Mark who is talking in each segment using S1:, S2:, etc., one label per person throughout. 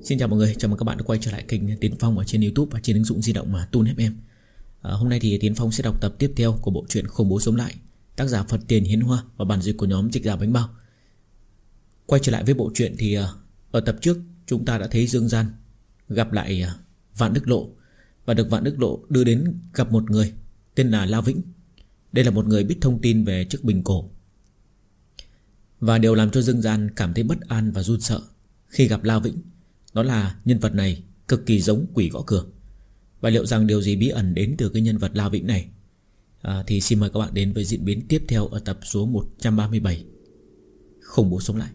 S1: Xin chào mọi người, chào mừng các bạn đã quay trở lại kênh Tiến Phong ở trên YouTube và trên ứng dụng di động mà Tune FM. Hôm nay thì Tiến Phong sẽ đọc tập tiếp theo của bộ truyện Khủng Bố Sống Lại, tác giả Phật Tiền Hiến Hoa và bản dịch của nhóm Dịch Giả Bánh Bao. Quay trở lại với bộ truyện thì ở tập trước chúng ta đã thấy Dương Gian gặp lại Vạn Đức Lộ và được Vạn Đức Lộ đưa đến gặp một người tên là La Vĩnh. Đây là một người biết thông tin về chiếc bình cổ. Và điều làm cho Dương Gian cảm thấy bất an và run sợ khi gặp La Vĩnh đó là nhân vật này cực kỳ giống quỷ gõ cửa. Và liệu rằng điều gì bí ẩn đến từ cái nhân vật La Vĩnh này thì xin mời các bạn đến với diễn biến tiếp theo ở tập số 137 Khủng Bố Sống Lại.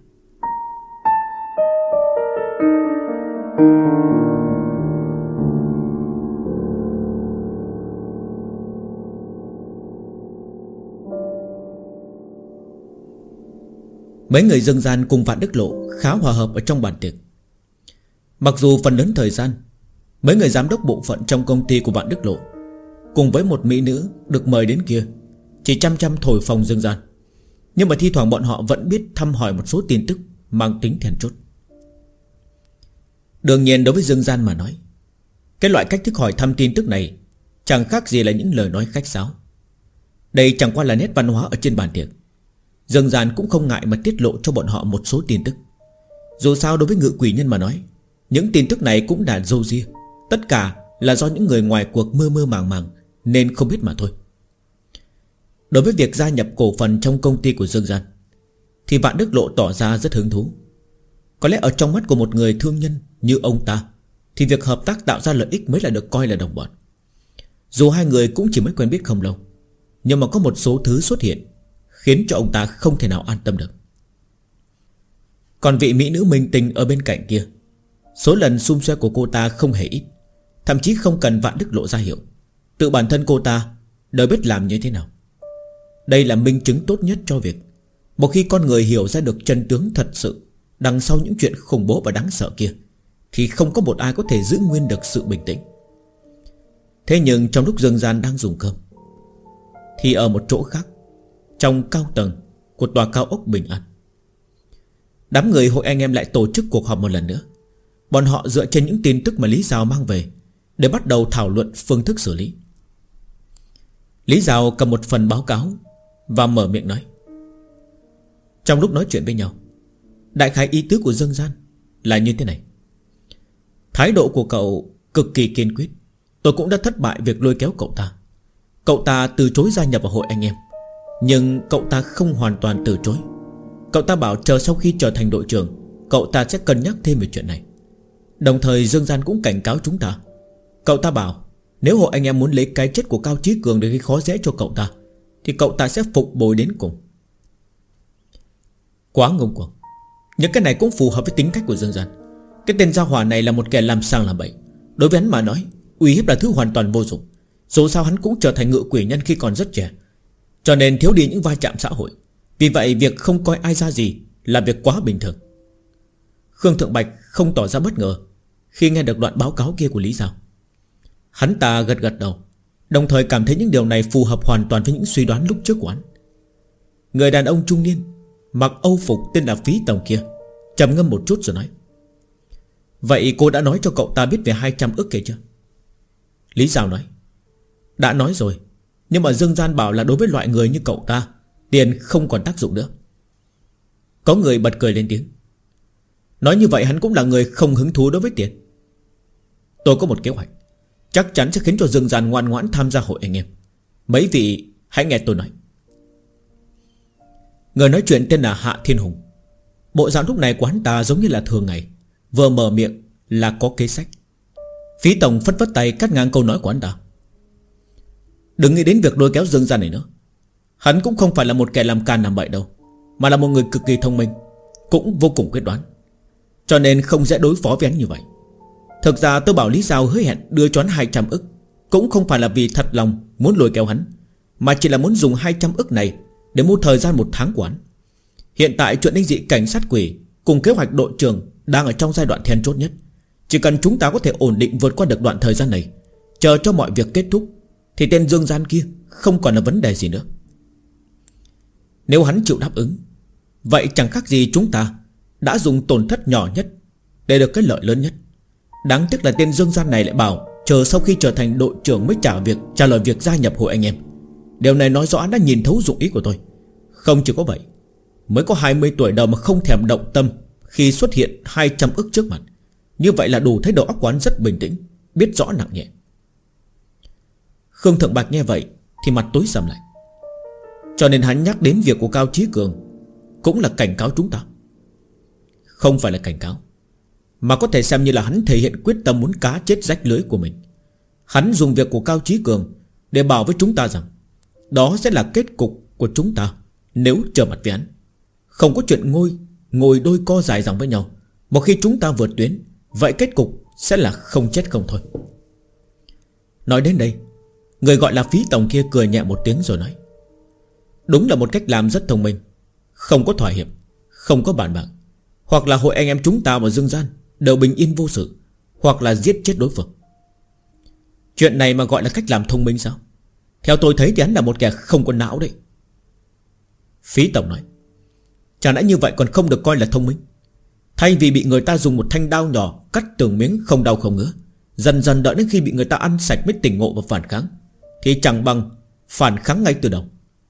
S1: Mấy người Dương Gian cùng Vạn Đức Lộ khá hòa hợp ở trong bàn tiệc. Mặc dù phần lớn thời gian mấy người giám đốc bộ phận trong công ty của Vạn Đức Lộ cùng với một mỹ nữ được mời đến kia chỉ chăm chăm thổi phồng Dương Gian, nhưng mà thi thoảng bọn họ vẫn biết thăm hỏi một số tin tức mang tính then chốt. Đương nhiên đối với Dương Gian mà nói, cái loại cách thức hỏi thăm tin tức này chẳng khác gì là những lời nói khách sáo. Đây chẳng qua là nét văn hóa ở trên bàn tiệc. Dương Gian cũng không ngại mà tiết lộ cho bọn họ một số tin tức. Dù sao đối với Ngự Quỷ Nhân mà nói, những tin tức này cũng đã râu ria, tất cả là do những người ngoài cuộc mơ mơ màng màng nên không biết mà thôi. Đối với việc gia nhập cổ phần trong công ty của Dương Gian thì Vạn Đức Lộ tỏ ra rất hứng thú. Có lẽ ở trong mắt của một người thương nhân như ông ta thì việc hợp tác tạo ra lợi ích mới là được coi là đồng bọn. Dù hai người cũng chỉ mới quen biết không lâu, nhưng mà có một số thứ xuất hiện khiến cho ông ta không thể nào an tâm được. Còn vị mỹ nữ minh tinh ở bên cạnh kia, số lần xung xoe của cô ta không hề ít, thậm chí không cần Vạn Đức Lộ ra hiệu, tự bản thân cô ta đều biết làm như thế nào. Đây là minh chứng tốt nhất cho việc một khi con người hiểu ra được chân tướng thật sự đằng sau những chuyện khủng bố và đáng sợ kia thì không có một ai có thể giữ nguyên được sự bình tĩnh. Thế nhưng trong lúc Dương Gian đang dùng cơm thì ở một chỗ khác, trong cao tầng của tòa cao ốc Bình An, đám người hội anh em lại tổ chức cuộc họp một lần nữa. Bọn họ dựa trên những tin tức mà Lý Giao mang về để bắt đầu thảo luận phương thức xử lý. Lý Giao cầm một phần báo cáo và mở miệng nói. Trong lúc nói chuyện với nhau, đại khái ý tứ của Dương Gian là như thế này: thái độ của cậu cực kỳ kiên quyết. Tôi cũng đã thất bại việc lôi kéo cậu ta. Cậu ta từ chối gia nhập vào hội anh em, nhưng cậu ta không hoàn toàn từ chối. Cậu ta bảo chờ sau khi trở thành đội trưởng, cậu ta sẽ cân nhắc thêm về chuyện này. Đồng thời Dương Gian cũng cảnh cáo chúng ta. Cậu ta bảo nếu hội anh em muốn lấy cái chết của Cao Chí Cường để gây khó dễ cho cậu ta thì cậu ta sẽ phục bồi đến cùng. Quá ngông cuồng. Những cái này cũng phù hợp với tính cách của Dương Gian. Cái tên gia hỏa này là một kẻ làm sang làm bậy. Đối với hắn mà nói, uy hiếp là thứ hoàn toàn vô dụng. Dù sao hắn cũng trở thành Ngự Quỷ Nhân khi còn rất trẻ, cho nên thiếu đi những va chạm xã hội. Vì vậy việc không coi ai ra gì là việc quá bình thường. Khương Thượng Bạch không tỏ ra bất ngờ khi nghe được đoạn báo cáo kia của Lý Giao. Hắn ta gật gật đầu, đồng thời cảm thấy những điều này phù hợp hoàn toàn với những suy đoán lúc trước của hắn. Người đàn ông trung niên mặc âu phục tên là Phí Tổng kia trầm ngâm một chút rồi nói. Vậy cô đã nói cho cậu ta biết về 200 ức kia chưa? Lý Giao nói. Đã nói rồi, nhưng mà Dương Gian bảo là đối với loại người như cậu ta, tiền không còn tác dụng nữa. Có người bật cười lên tiếng. Nói như vậy hắn cũng là người không hứng thú đối với tiền. Tôi có một kế hoạch, chắc chắn sẽ khiến cho Dương Gian ngoan ngoãn tham gia hội anh em. Mấy vị hãy nghe tôi nói. Người nói chuyện tên là Hạ Thiên Hùng. Bộ dạng lúc này của hắn ta giống như là thường ngày, vừa mở miệng là có kế sách. Phí Tổng phất phất tay cắt ngang câu nói của hắn ta. Đừng nghĩ đến việc lôi kéo Dương Gian này nữa. Hắn cũng không phải là một kẻ làm càn làm bậy đâu, mà là một người cực kỳ thông minh, cũng vô cùng quyết đoán, cho nên không dễ đối phó với hắn như vậy. Thực ra tôi bảo Lý Giao hứa hẹn đưa cho hắn 200 ức cũng không phải là vì thật lòng muốn lôi kéo hắn, mà chỉ là muốn dùng 200 ức này để mua thời gian 1 tháng của hắn. Hiện tại chuyện đánh dị cảnh sát quỷ cùng kế hoạch đội trưởng đang ở trong giai đoạn then chốt nhất. Chỉ cần chúng ta có thể ổn định vượt qua được đoạn thời gian này, chờ cho mọi việc kết thúc, thì tên Dương Gian kia không còn là vấn đề gì nữa. Nếu hắn chịu đáp ứng, vậy chẳng khác gì chúng ta đã dùng tổn thất nhỏ nhất để được cái lợi lớn nhất. Đáng tiếc là tên Dương Gian này lại bảo chờ sau khi trở thành đội trưởng mới trả lời việc gia nhập hội anh em. Điều này nói rõ đã nhìn thấu dụng ý của tôi. Không chỉ có vậy, mới có 20 tuổi đầu mà không thèm động tâm khi xuất hiện 200 ức trước mặt. Như vậy là đủ thấy đầu óc của hắn rất bình tĩnh, biết rõ nặng nhẹ. Khương Thượng Bạch nghe vậy thì mặt tối sầm lại. Cho nên hắn nhắc đến việc của Cao Chí Cường cũng là cảnh cáo chúng ta. Không phải là cảnh cáo, mà có thể xem như là hắn thể hiện quyết tâm muốn cá chết rách lưới của mình. Hắn dùng việc của Cao Chí Cường để bảo với chúng ta rằng đó sẽ là kết cục của chúng ta nếu trở mặt với hắn. Không có chuyện ngồi đôi co dài dòng với nhau. Một khi chúng ta vượt tuyến, vậy kết cục sẽ là không chết không thôi. Nói đến đây, người gọi là Phí Tổng kia cười nhẹ một tiếng rồi nói: đúng là một cách làm rất thông minh. Không có thỏa hiệp, không có bàn bạc. Hoặc là hội anh em chúng ta và Dương Gian đều bình yên vô sự, hoặc là giết chết đối phương. Chuyện này mà gọi là cách làm thông minh sao? Theo tôi thấy thì hắn là một kẻ không có não đấy. Phí Tổng nói: chẳng lẽ như vậy còn không được coi là thông minh? Thay vì bị người ta dùng một thanh đao nhỏ cắt từng miếng không đau không ngứa, dần dần đợi đến khi bị người ta ăn sạch mới tỉnh ngộ và phản kháng, thì chẳng bằng phản kháng ngay từ đầu.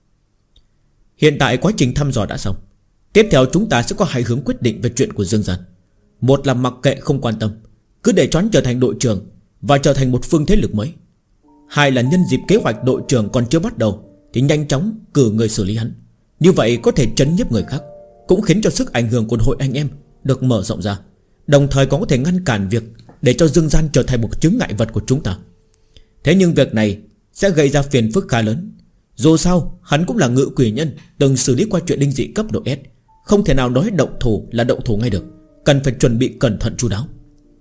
S1: Hiện tại quá trình thăm dò đã xong. Tiếp theo chúng ta sẽ có hai hướng quyết định về chuyện của Dương Gian. Một là mặc kệ không quan tâm, cứ để cho hắn trở thành đội trưởng và trở thành một phương thế lực mới. Hai là nhân dịp kế hoạch đội trưởng còn chưa bắt đầu thì nhanh chóng cử người xử lý hắn. Như vậy có thể trấn nhiếp người khác, cũng khiến cho sức ảnh hưởng của hội anh em được mở rộng ra, đồng thời còn có thể ngăn cản việc để cho Dương Gian trở thành một chướng ngại vật của chúng ta. Thế nhưng việc này sẽ gây ra phiền phức khá lớn. Dù sao hắn cũng là ngự quỷ nhân, từng xử lý qua chuyện linh dị cấp độ S, không thể nào nói động thủ là động thủ ngay được, cần phải chuẩn bị cẩn thận chu đáo.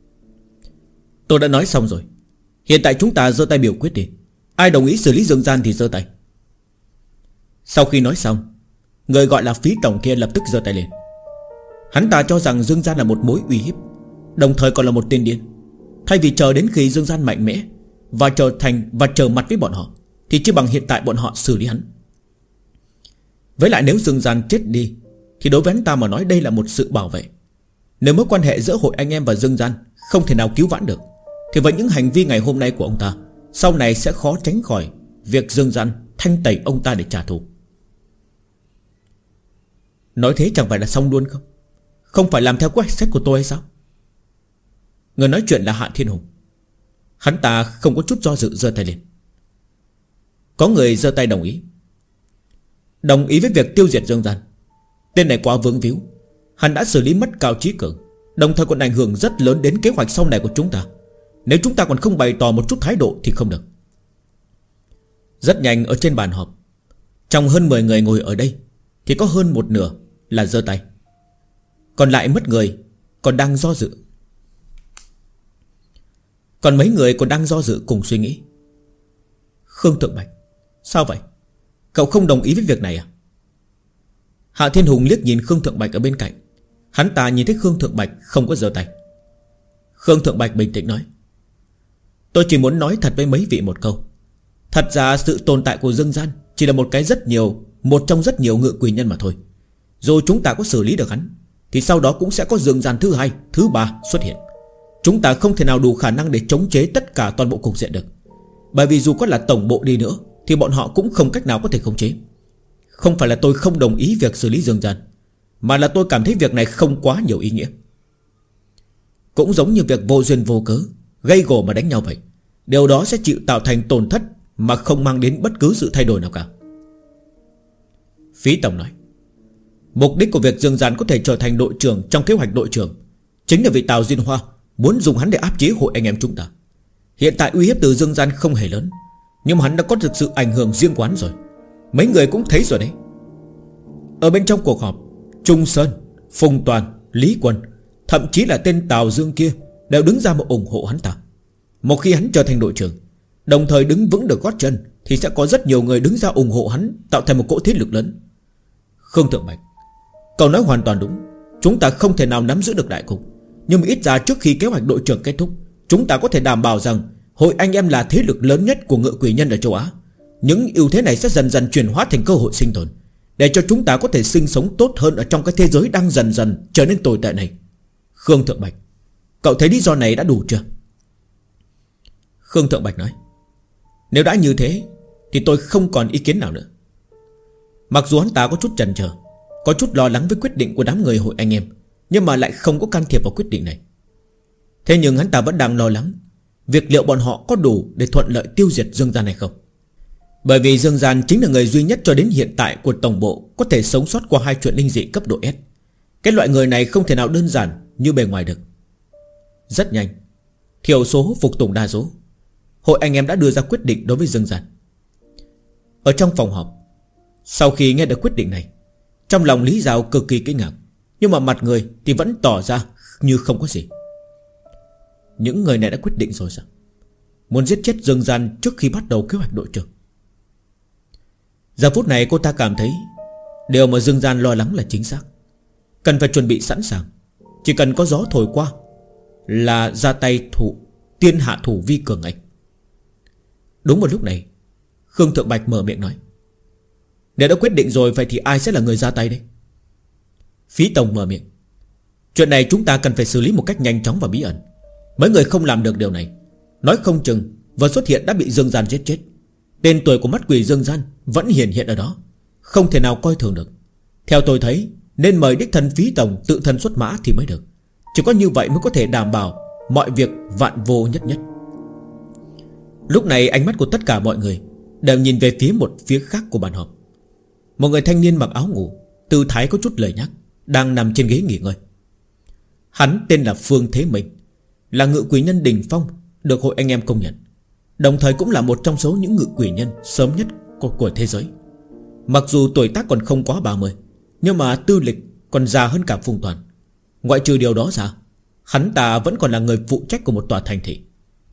S1: Tôi đã nói xong rồi. Hiện tại chúng ta giơ tay biểu quyết đi. Ai đồng ý xử lý Dương Gian thì giơ tay. Sau khi nói xong, người gọi là Phí Tổng kia lập tức giơ tay lên. Hắn ta cho rằng Dương Gian là một mối uy hiếp, đồng thời còn là một tên điên. Thay vì chờ đến khi Dương Gian mạnh mẽ và trở mặt với bọn họ, thì chỉ bằng hiện tại bọn họ xử lý hắn. Với lại nếu Dương Gian chết đi thì đối với hắn ta mà nói đây là một sự bảo vệ. Nếu mối quan hệ giữa hội anh em và Dương Gian không thể nào cứu vãn được, thì với những hành vi ngày hôm nay của ông ta, sau này sẽ khó tránh khỏi việc Dương Gian thanh tẩy ông ta để trả thù. Nói thế chẳng phải là xong luôn không? Không phải làm theo quyết sách của tôi hay sao? Người nói chuyện là Hạ Thiên Hùng. Hắn ta không có chút do dự giơ tay lên. Có người giơ tay đồng ý. Đồng ý với việc tiêu diệt Dương Gian. Tên này quá vướng víu. Hắn đã xử lý mất Cao Chí Cường, đồng thời còn ảnh hưởng rất lớn đến kế hoạch sau này của chúng ta. Nếu chúng ta còn không bày tỏ một chút thái độ thì không được. Rất nhanh ở trên bàn họp, trong hơn 10 người ngồi ở đây thì có hơn một nửa là giơ tay. Còn lại mất người còn đang do dự. Còn mấy người còn đang do dự cùng suy nghĩ. Khương Thượng Bạch, sao vậy? Cậu không đồng ý với việc này à? Hạ Thiên Hùng liếc nhìn Khương Thượng Bạch ở bên cạnh. Hắn ta nhìn thấy Khương Thượng Bạch không có giơ tay. Khương Thượng Bạch bình tĩnh nói: tôi chỉ muốn nói thật với mấy vị một câu. Thật ra sự tồn tại của Dương Gian chỉ là một trong rất nhiều ngự quỷ nhân mà thôi. Dù chúng ta có xử lý được hắn, thì sau đó cũng sẽ có Dương Gian thứ hai, thứ ba xuất hiện. Chúng ta không thể nào đủ khả năng để chống chế tất cả toàn bộ cục diện được. Bởi vì dù có là tổng bộ đi nữa thì bọn họ cũng không cách nào có thể khống chế. Không phải là tôi không đồng ý việc xử lý Dương Gian, mà là tôi cảm thấy việc này không quá nhiều ý nghĩa. Cũng giống như việc vô duyên vô cớ gây gổ mà đánh nhau vậy. Điều đó sẽ chịu tạo thành tổn thất mà không mang đến bất cứ sự thay đổi nào cả. Phí Tổng nói: mục đích của việc Dương Gian có thể trở thành đội trưởng trong kế hoạch đội trưởng chính là vì Tào Diên Hoa muốn dùng hắn để áp chế hội anh em chúng ta. Hiện tại uy hiếp từ Dương Gian không hề lớn, nhưng mà hắn đã có thực sự ảnh hưởng riêng quán rồi. Mấy người cũng thấy rồi đấy. Ở bên trong cuộc họp, Trung Sơn, Phùng Toàn, Lý Quân, thậm chí là tên Tào Dương kia đều đứng ra mà ủng hộ hắn ta. Một khi hắn trở thành đội trưởng, đồng thời đứng vững được gót chân, thì sẽ có rất nhiều người đứng ra ủng hộ hắn, tạo thành một cỗ thế lực lớn. Khương Thượng Bạch, cậu nói hoàn toàn đúng. Chúng ta không thể nào nắm giữ được đại cục, nhưng mà ít ra trước khi kế hoạch đội trưởng kết thúc, chúng ta có thể đảm bảo rằng hội anh em là thế lực lớn nhất của ngự quỷ nhân ở châu Á. Những ưu thế này sẽ dần dần chuyển hóa thành cơ hội sinh tồn, để cho chúng ta có thể sinh sống tốt hơn ở trong cái thế giới đang dần dần trở nên tồi tệ này. Khương Thượng Bạch, Cậu thấy lý do này đã đủ chưa? Khương Thượng Bạch nói: Nếu đã như thế thì tôi không còn ý kiến nào nữa. Mặc dù hắn ta có chút chần chờ, có chút lo lắng với quyết định của đám người hội anh em, nhưng mà lại không có can thiệp vào quyết định này. Thế nhưng hắn ta vẫn đang lo lắng việc liệu bọn họ có đủ để thuận lợi tiêu diệt Dương Gian hay không. Bởi vì Dương Gian chính là người duy nhất cho đến hiện tại của tổng bộ có thể sống sót qua 2 chuyện linh dị cấp độ S. Cái loại người này không thể nào đơn giản như bề ngoài được. Rất nhanh, thiểu số phục tùng đa số, hội anh em đã đưa ra quyết định đối với Dương Gian. Ở trong phòng họp, sau khi nghe được quyết định này, trong lòng Lý Giao cực kỳ kinh ngạc, nhưng mà mặt người thì vẫn tỏ ra như không có gì. Những người này đã quyết định rồi sao? Muốn giết chết Dương Gian trước khi bắt đầu kế hoạch đội trưởng. Giờ phút này cô ta cảm thấy điều mà Dương Gian lo lắng là chính xác. Cần phải chuẩn bị sẵn sàng. Chỉ cần có gió thổi qua là ra tay tiên hạ thủ vi cường anh. Đúng một lúc này, Khương Thượng Bạch mở miệng nói: Nếu đã quyết định rồi, vậy thì ai sẽ là người ra tay đây? Phí Tổng mở miệng: Chuyện này chúng ta cần phải xử lý một cách nhanh chóng và bí ẩn. Mấy người không làm được điều này, nói không chừng vừa xuất hiện đã bị Dương Gian giết chết. Tên tuổi của mắt quỷ Dương Gian vẫn hiện ở đó, không thể nào coi thường được. Theo tôi thấy, nên mời đích thân Phí Tổng tự thân xuất mã thì mới được. Chỉ có như vậy mới có thể đảm bảo mọi việc vạn vô nhất nhất. Lúc này ánh mắt của tất cả mọi người đều nhìn về một phía khác của bàn họp. Một người thanh niên mặc áo ngủ, tư thái có chút lười nhác, đang nằm trên ghế nghỉ ngơi. Hắn tên là Phương Thế Minh, là ngự quỷ nhân đỉnh phong được hội anh em công nhận, đồng thời cũng là một trong số những ngự quỷ nhân sớm nhất của thế giới. Mặc dù tuổi tác còn không quá 30, nhưng mà tư lịch còn già hơn cả Phùng Toàn. Ngoại trừ điều đó ra, hắn ta vẫn còn là người phụ trách của một tòa thành thị.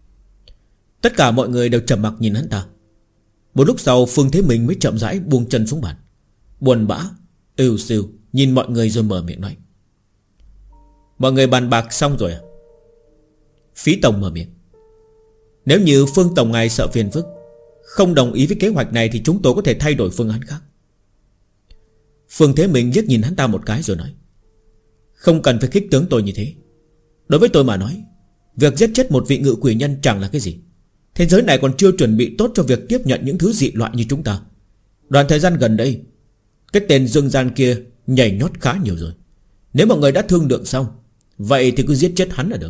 S1: Tất cả mọi người đều trầm mặc nhìn hắn ta. Một lúc sau, Phương Thế Minh mới chậm rãi buông chân xuống bàn, buồn bã ưu sưu nhìn mọi người rồi mở miệng nói: Mọi người bàn bạc xong rồi à? Phí Tổng mở miệng: Nếu như Phương Tổng ngài sợ phiền phức, không đồng ý với kế hoạch này, thì chúng tôi có thể thay đổi phương án khác. Phương Thế Minh liếc nhìn hắn ta một cái rồi nói: Không cần phải khích tướng tôi như thế. Đối với tôi mà nói, việc giết chết một vị ngự quỷ nhân chẳng là cái gì. Thế giới này còn chưa chuẩn bị tốt cho việc tiếp nhận những thứ dị loại như chúng ta. Đoạn thời gian gần đây, cái tên Dương Gian kia nhảy nhót khá nhiều rồi. Nếu mọi người đã thương lượng xong, vậy thì cứ giết chết hắn là được.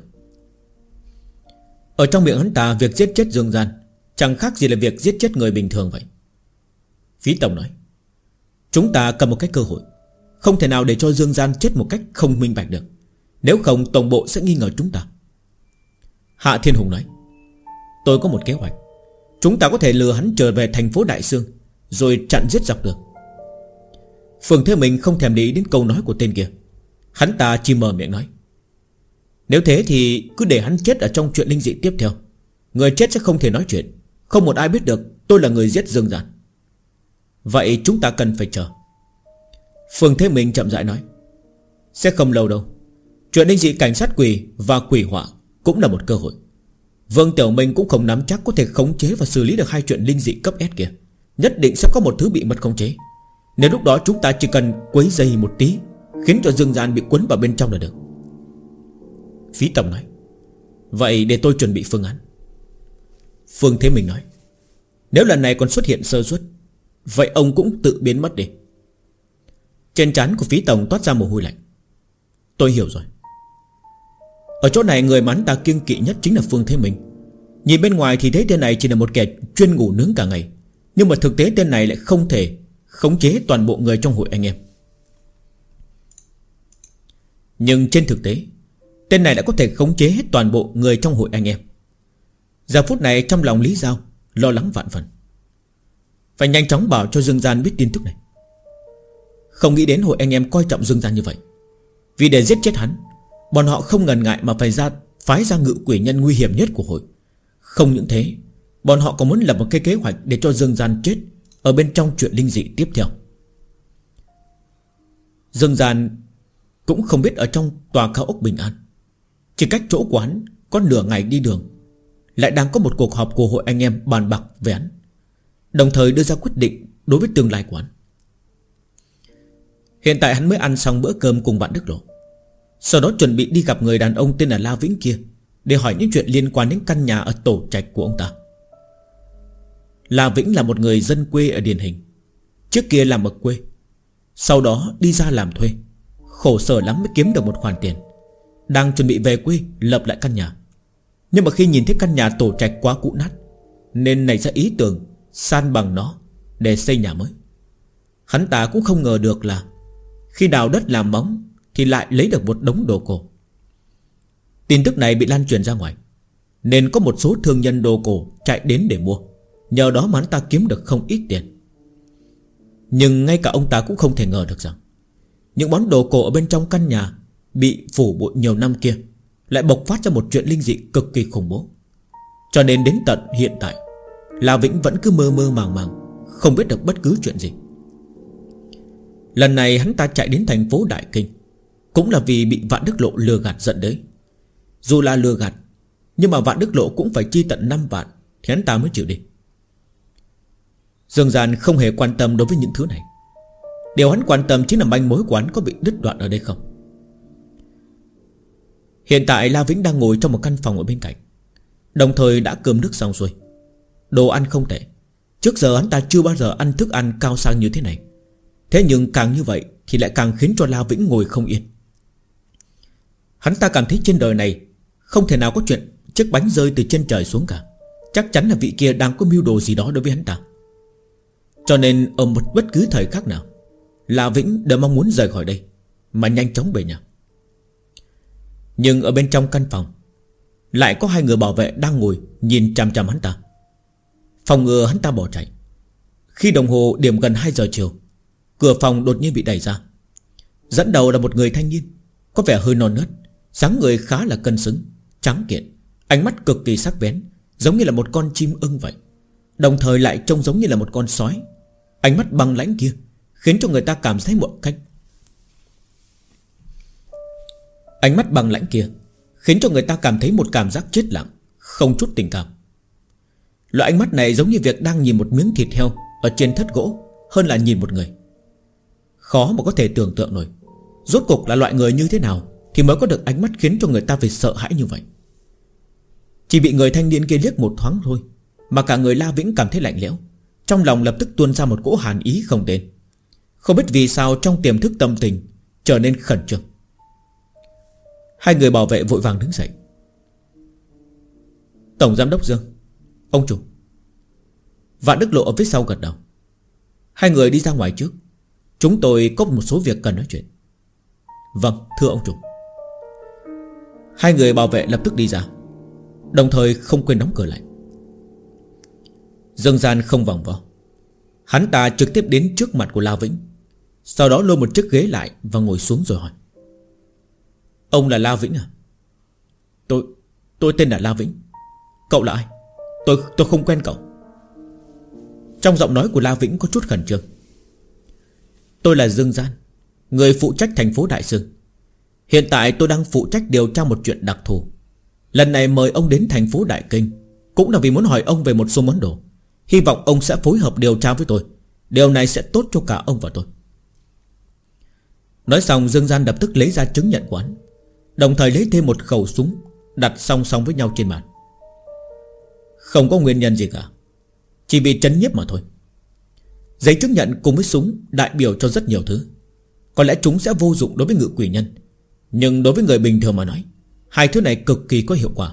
S1: Ở trong miệng hắn ta, việc giết chết Dương Gian chẳng khác gì là việc giết chết người bình thường vậy. Phí Tổng nói: Chúng ta cần một cái cơ hội, không thể nào để cho Dương Gian chết một cách không minh bạch được. Nếu không tổng bộ sẽ nghi ngờ chúng ta. Hạ Thiên Hùng nói: Tôi có một kế hoạch. Chúng ta có thể lừa hắn trở về thành phố Đại Sương, rồi chặn giết dọc đường. Phương Thế Minh không thèm để ý đến câu nói của tên kia. Hắn ta chỉ mở miệng nói: Nếu thế thì cứ để hắn chết ở trong chuyện linh dị tiếp theo. Người chết sẽ không thể nói chuyện, không một ai biết được tôi là người giết Dương Gian. Vậy chúng ta cần phải chờ. Phương Thế Minh chậm rãi nói: Sẽ không lâu đâu. Chuyện linh dị cảnh sát quỷ và quỷ họa cũng là một cơ hội. Vương Tiểu Minh cũng không nắm chắc có thể khống chế và xử lý được 2 chuyện linh dị cấp S kia. Nhất định sẽ có một thứ bị mất khống chế. Nếu lúc đó chúng ta chỉ cần quấy dây một tí, khiến cho Dương Gian bị cuốn vào bên trong là được. Phí Tổng nói: Vậy để tôi chuẩn bị phương án. Phương Thế Minh nói: Nếu lần này còn xuất hiện sơ suất, vậy ông cũng tự biến mất đi. Trên trán của Phí Tổng toát ra mồ hôi lạnh. Tôi hiểu rồi. Ở chỗ này người mà hắn ta kiêng kỵ nhất chính là Phương Thế Minh. Nhìn bên ngoài thì thấy tên này chỉ là một kẻ chuyên ngủ nướng cả ngày, nhưng mà thực tế tên này lại không thể khống chế toàn bộ người trong hội anh em. Nhưng trên thực tế, tên này đã có thể khống chế hết toàn bộ người trong hội anh em. Giờ phút này trong lòng Lý Giao lo lắng vạn phần, phải nhanh chóng bảo cho Dương Gian biết tin tức này. Không nghĩ đến hội anh em coi trọng Dương Gian như vậy. Vì để giết chết hắn, bọn họ không ngần ngại mà phái ra ngự quỷ nhân nguy hiểm nhất của hội. Không những thế, bọn họ còn muốn lập một cái kế hoạch để cho Dương Gian chết ở bên trong chuyện linh dị tiếp theo. Dương Gian cũng không biết ở trong tòa cao ốc Bình An, chỉ cách chỗ của hắn có nửa ngày đi đường, lại đang có một cuộc họp của hội anh em bàn bạc về hắn, đồng thời đưa ra quyết định đối với tương lai của hắn. Hiện tại hắn mới ăn xong bữa cơm cùng bạn Đức Lộ. Sau đó chuẩn bị đi gặp người đàn ông tên là La Vĩnh kia, để hỏi những chuyện liên quan đến căn nhà ở tổ trạch của ông ta. La Vĩnh là một người dân quê ở điển hình. Trước kia làm ở quê, sau đó đi ra làm thuê, khổ sở lắm mới kiếm được một khoản tiền. Đang chuẩn bị về quê lập lại căn nhà. Nhưng mà khi nhìn thấy căn nhà tổ trạch quá cũ nát, nên nảy ra ý tưởng san bằng nó để xây nhà mới. Hắn ta cũng không ngờ được là khi đào đất làm móng thì lại lấy được một đống đồ cổ. Tin tức này bị lan truyền ra ngoài, nên có một số thương nhân đồ cổ chạy đến để mua. Nhờ đó mà hắn ta kiếm được không ít tiền. Nhưng ngay cả ông ta cũng không thể ngờ được rằng những món đồ cổ ở bên trong căn nhà bị phủ bụi nhiều năm kia lại bộc phát ra một chuyện linh dị cực kỳ khủng bố. Cho nên đến tận hiện tại, La Vĩnh vẫn cứ mơ mơ màng màng, không biết được bất cứ chuyện gì. Lần này hắn ta chạy đến thành phố Đại Kinh cũng là vì bị Vạn Đức Lộ lừa gạt dẫn đấy. Dù là lừa gạt, nhưng mà Vạn Đức Lộ cũng phải chi tận 5 vạn thì hắn ta mới chịu đi. Dương Gian không hề quan tâm đối với những thứ này. Điều hắn quan tâm chính là manh mối của hắn có bị đứt đoạn ở đây không. Hiện tại La Vĩnh đang ngồi trong một căn phòng ở bên cạnh, đồng thời đã cơm nước xong xuôi. Đồ ăn không tệ. Trước giờ hắn ta chưa bao giờ ăn thức ăn cao sang như thế này. Thế nhưng càng như vậy thì lại càng khiến cho La Vĩnh ngồi không yên. Hắn ta cảm thấy trên đời này không thể nào có chuyện chiếc bánh rơi từ trên trời xuống cả. Chắc chắn là vị kia đang có mưu đồ gì đó đối với hắn ta. Cho nên ở một bất cứ thời khắc nào, La Vĩnh đều mong muốn rời khỏi đây mà nhanh chóng về nhà. Nhưng ở bên trong căn phòng lại có 2 người bảo vệ đang ngồi nhìn chằm chằm hắn ta, phòng ngừa hắn ta bỏ chạy. Khi đồng hồ điểm gần 2 giờ chiều, cửa phòng đột nhiên bị đẩy ra. Dẫn đầu là một người thanh niên, có vẻ hơi non nớt, dáng người khá là cân xứng, trắng kiện, ánh mắt cực kỳ sắc bén, giống như là một con chim ưng vậy. Đồng thời lại trông giống như là một con sói. Ánh mắt băng lãnh kia khiến cho người ta cảm thấy một cách Ánh mắt băng lãnh kia khiến cho người ta cảm thấy một cảm giác chết lặng, không chút tình cảm. Loại ánh mắt này giống như việc đang nhìn một miếng thịt heo ở trên thớt gỗ hơn là nhìn một người. Khó mà có thể tưởng tượng nổi rốt cuộc là loại người như thế nào thì mới có được ánh mắt khiến cho người ta phải sợ hãi như vậy. Chỉ bị người thanh niên kia liếc một thoáng thôi mà cả người La Vĩnh cảm thấy lạnh lẽo. Trong lòng lập tức tuôn ra một cỗ hàn ý không tên. Không biết vì sao trong tiềm thức tâm tình trở nên khẩn trương. 2 người bảo vệ vội vàng đứng dậy. Tổng giám đốc Dương, ông chủ. Vạn Đức Lộ ở phía sau gật đầu. 2 người đi ra ngoài trước. Chúng tôi có một số việc cần nói chuyện. Vâng, thưa ông chủ. 2 người bảo vệ lập tức đi ra, đồng thời không quên đóng cửa lại. Dương Gian không vòng vo. Hắn ta trực tiếp đến trước mặt của La Vĩnh, sau đó lôi một chiếc ghế lại và ngồi xuống rồi hỏi: Ông là La Vĩnh à? Tôi tên là La Vĩnh. Cậu là ai? Tôi không quen cậu. Trong giọng nói của La Vĩnh có chút khẩn trương. Tôi là Dương Gian, người phụ trách thành phố Đại Sương. Hiện tại tôi đang phụ trách điều tra một chuyện đặc thù. Lần này mời ông đến thành phố Đại Kinh cũng là vì muốn hỏi ông về một số món đồ. Hy vọng ông sẽ phối hợp điều tra với tôi. Điều này sẽ tốt cho cả ông và tôi. Nói xong, Dương Gian lập tức lấy ra chứng nhận của hắn, đồng thời lấy thêm một khẩu súng đặt song song với nhau trên bàn. Không có nguyên nhân gì cả, chỉ vì trấn nhiếp mà thôi. Giấy chứng nhận cùng với súng đại biểu cho rất nhiều thứ. Có lẽ chúng sẽ vô dụng đối với ngự quỷ nhân, nhưng đối với người bình thường mà nói, 2 thứ này cực kỳ có hiệu quả.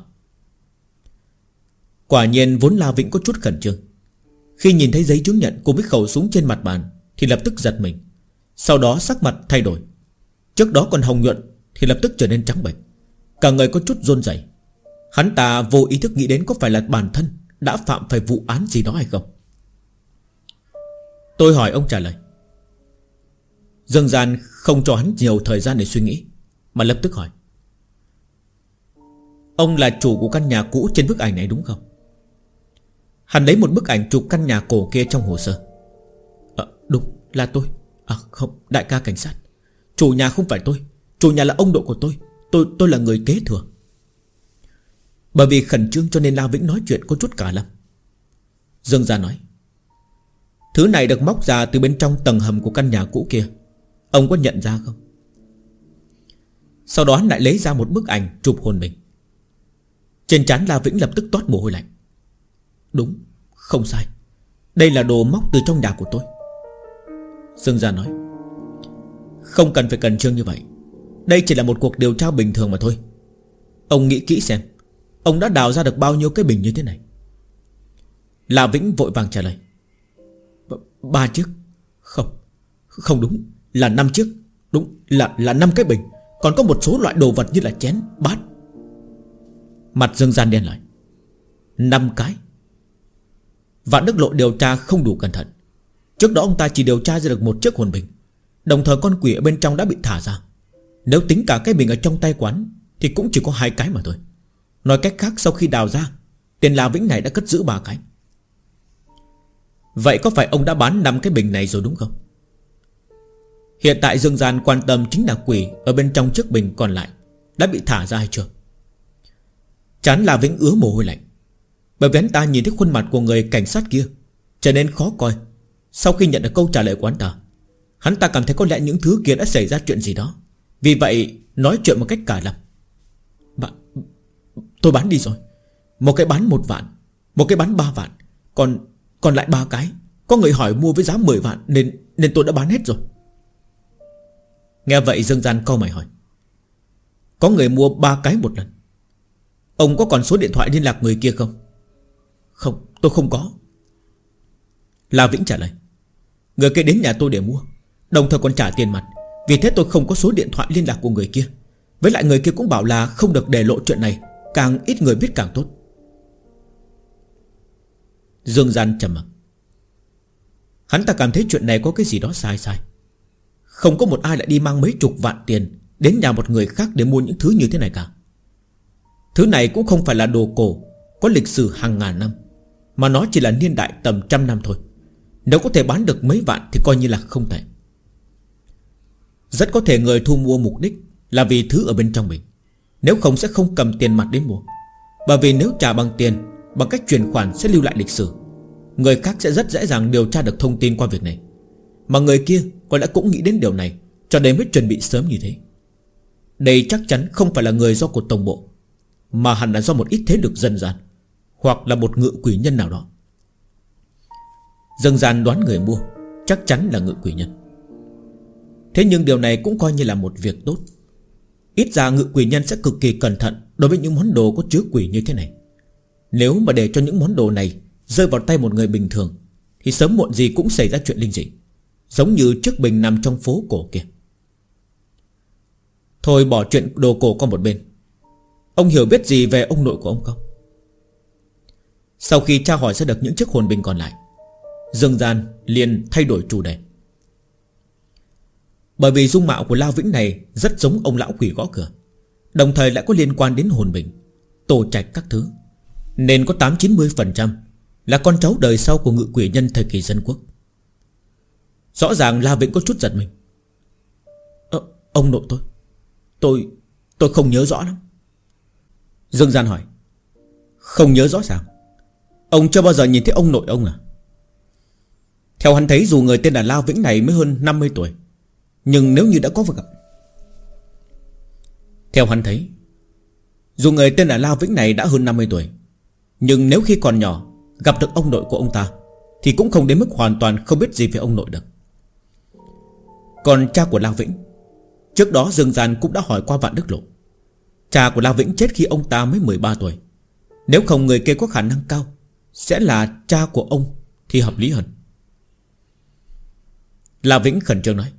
S1: Quả nhiên vốn La Vĩnh có chút khẩn trương. Khi nhìn thấy giấy chứng nhận cùng với khẩu súng trên mặt bàn thì lập tức giật mình. Sau đó sắc mặt thay đổi. Trước đó còn hồng nhuận thì lập tức trở nên trắng bệch, cả người có chút run rẩy. Hắn ta vô ý thức nghĩ đến có phải là bản thân đã phạm phải vụ án gì đó hay không. Tôi hỏi ông trả lời. Dương Gian không cho hắn nhiều thời gian để suy nghĩ, mà lập tức hỏi: Ông là chủ của căn nhà cũ trên bức ảnh này đúng không? Hắn lấy một bức ảnh chụp căn nhà cổ kia trong hồ sơ. Đúng là tôi. Không, đại ca cảnh sát, chủ nhà không phải tôi. Chủ nhà là ông nội của tôi. Tôi là người kế thừa. Bởi vì khẩn trương cho nên La Vĩnh nói chuyện có chút cả lắm. Dương Gia nói: Thứ này được móc ra từ bên trong tầng hầm của căn nhà cũ kia. Ông có nhận ra không? Sau đó hắn lại lấy ra một bức ảnh chụp hồn mình. Trên trán La Vĩnh lập tức toát mồ hôi lạnh. Đúng, không sai, đây là đồ móc từ trong nhà của tôi. Dương Gian nói: Không cần phải cẩn trương như vậy. Đây chỉ là một cuộc điều tra bình thường mà thôi. Ông nghĩ kỹ xem, ông đã đào ra được bao nhiêu cái bình như thế này? La Vĩnh vội vàng trả lời: 3 chiếc. Không đúng, là 5 chiếc. Đúng, là 5 cái bình. Còn có một số loại đồ vật như là chén, bát. Mặt Dương Gian đen lại. 5 cái. Vạn Đức Lộ điều tra không đủ cẩn thận. Trước đó ông ta chỉ điều tra ra được một chiếc hồn bình. Đồng thời con quỷ ở bên trong đã bị thả ra. Nếu tính cả cái bình ở trong tay quán thì cũng chỉ có 2 cái mà thôi. Nói cách khác, sau khi đào ra, tên La Vĩnh này đã cất giữ 3 cái. Vậy có phải ông đã bán 5 cái bình này rồi đúng không? Hiện tại Dương Gian quan tâm chính là quỷ ở bên trong chiếc bình còn lại đã bị thả ra hay chưa. Trán La Vĩnh ứa mồ hôi lạnh, bởi vì hắn ta nhìn thấy khuôn mặt của người cảnh sát kia trở nên khó coi. Sau khi nhận được câu trả lời của hắn ta cảm thấy có lẽ những thứ kia đã xảy ra chuyện gì đó. Vì vậy nói chuyện một cách cả lăm. Tôi bán đi rồi. Một cái bán 1 vạn, một cái bán 3 vạn, Còn lại 3 cái có người hỏi mua với giá 10 vạn Nên tôi đã bán hết rồi. Nghe vậy Dương Gian cau mày hỏi: Có người mua 3 cái một lần? Ông có còn số điện thoại liên lạc người kia không? Không, tôi không có. La Vĩnh trả lời: Người kia đến nhà tôi để mua, đồng thời còn trả tiền mặt. Vì thế tôi không có số điện thoại liên lạc của người kia. Với lại người kia cũng bảo là không được để lộ chuyện này, càng ít người biết càng tốt. Dương Gian trầm mặc. Hắn ta cảm thấy chuyện này có cái gì đó sai. Không có một ai lại đi mang mấy chục vạn tiền đến nhà một người khác để mua những thứ như thế này cả. Thứ này cũng không phải là đồ cổ có lịch sử hàng ngàn năm, mà nó chỉ là niên đại tầm 100 năm thôi. Nếu có thể bán được mấy vạn thì coi như là không tệ. Rất có thể người thu mua mục đích là vì thứ ở bên trong mình. Nếu không sẽ không cầm tiền mặt đến mua. Bởi vì nếu trả bằng tiền, bằng cách chuyển khoản sẽ lưu lại lịch sử. Người khác sẽ rất dễ dàng điều tra được thông tin qua việc này. Mà người kia có lẽ cũng nghĩ đến điều này, cho nên mới chuẩn bị sớm như thế. Đây chắc chắn không phải là người do của tổng bộ, mà hẳn là do một ít thế lực dân gian, hoặc là một ngự quỷ nhân nào đó. Dân gian đoán người mua chắc chắn là ngự quỷ nhân. Thế nhưng điều này cũng coi như là một việc tốt. Ít ra ngự quỷ nhân sẽ cực kỳ cẩn thận đối với những món đồ có chứa quỷ như thế này. Nếu mà để cho những món đồ này rơi vào tay một người bình thường thì sớm muộn gì cũng xảy ra chuyện linh dị, giống như chiếc bình nằm trong phố cổ kia. Thôi bỏ chuyện đồ cổ qua một bên. Ông hiểu biết gì về ông nội của ông không? Sau khi tra hỏi ra được những chiếc hồn bình còn lại, Dương Gian liền thay đổi chủ đề. Bởi vì dung mạo của La Vĩnh này rất giống ông lão quỷ gõ cửa, đồng thời lại có liên quan đến hồn bình, tổ trạch các thứ, nên có 80-90% là con cháu đời sau của ngự quỷ nhân thời kỳ dân quốc. Rõ ràng La Vĩnh có chút giật mình. Ông nội tôi không nhớ rõ lắm. Dương Gian hỏi: Không nhớ rõ sao? Ông chưa bao giờ nhìn thấy ông nội ông à? Theo hắn thấy dù người tên là La Vĩnh này mới hơn 50 tuổi, nhưng nếu như đã có việc gặp. Theo hắn thấy, dù người tên là La Vĩnh này đã hơn 50 tuổi, nhưng nếu khi còn nhỏ gặp được ông nội của ông ta thì cũng không đến mức hoàn toàn không biết gì về ông nội được. Còn cha của La Vĩnh, trước đó Dương Gian cũng đã hỏi qua Vạn Đức Lộ. Cha của La Vĩnh chết khi ông ta mới 13 tuổi. Nếu không người kia có khả năng cao sẽ là cha của ông thì hợp lý hơn. La Vĩnh khẩn trương nói: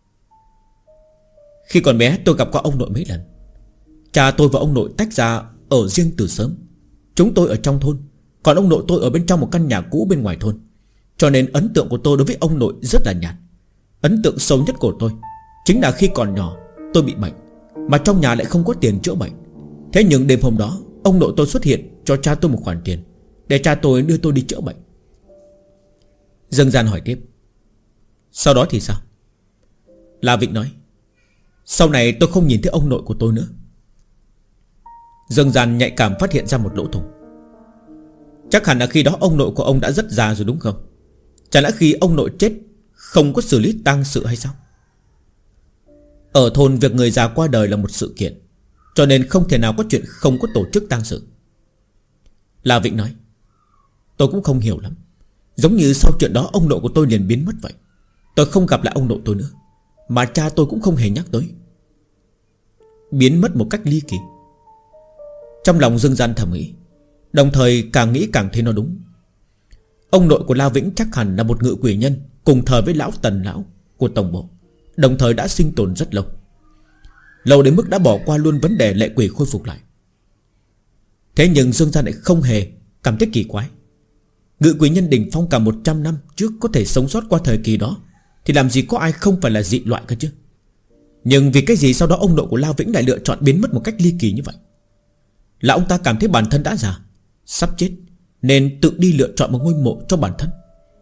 S1: Khi còn bé tôi gặp qua ông nội mấy lần. Cha tôi và ông nội tách ra ở riêng từ sớm. Chúng tôi ở trong thôn, còn ông nội tôi ở bên trong một căn nhà cũ bên ngoài thôn. Cho nên ấn tượng của tôi đối với ông nội rất là nhạt. Ấn tượng sâu nhất của tôi chính là khi còn nhỏ tôi bị bệnh, mà trong nhà lại không có tiền chữa bệnh. Thế nhưng đêm hôm đó ông nội tôi xuất hiện cho cha tôi một khoản tiền để cha tôi đưa tôi đi chữa bệnh. Dương Gian hỏi tiếp: Sau đó thì sao? La Vĩnh nói: Sau này tôi không nhìn thấy ông nội của tôi nữa. Dương Gian nhạy cảm phát hiện ra một lỗ thủng. Chắc hẳn là khi đó ông nội của ông đã rất già rồi đúng không? Chẳng lẽ khi ông nội chết không có xử lý tang sự hay sao? Ở thôn việc người già qua đời là một sự kiện, cho nên không thể nào có chuyện không có tổ chức tang sự. La Vĩnh nói: Tôi cũng không hiểu lắm. Giống như sau chuyện đó ông nội của tôi liền biến mất vậy. Tôi không gặp lại ông nội tôi nữa, mà cha tôi cũng không hề nhắc tới. Biến mất một cách ly kỳ. Trong lòng Dương Gian thầm nghĩ, đồng thời càng nghĩ càng thấy nó đúng. Ông nội của La Vĩnh chắc hẳn là một ngự quỷ nhân cùng thời với lão Tần lão của tổng bộ, đồng thời đã sinh tồn rất lâu, lâu đến mức đã bỏ qua luôn vấn đề lệ quỷ khôi phục lại. Thế nhưng Dương Gian lại không hề cảm thấy kỳ quái. Ngự quỷ nhân đỉnh phong cả 100 năm trước có thể sống sót qua thời kỳ đó, thì làm gì có ai không phải là dị loại cơ chứ. Nhưng vì cái gì sau đó ông nội của La Vĩnh lại lựa chọn biến mất một cách ly kỳ như vậy? Là ông ta cảm thấy bản thân đã già, sắp chết, nên tự đi lựa chọn một ngôi mộ cho bản thân.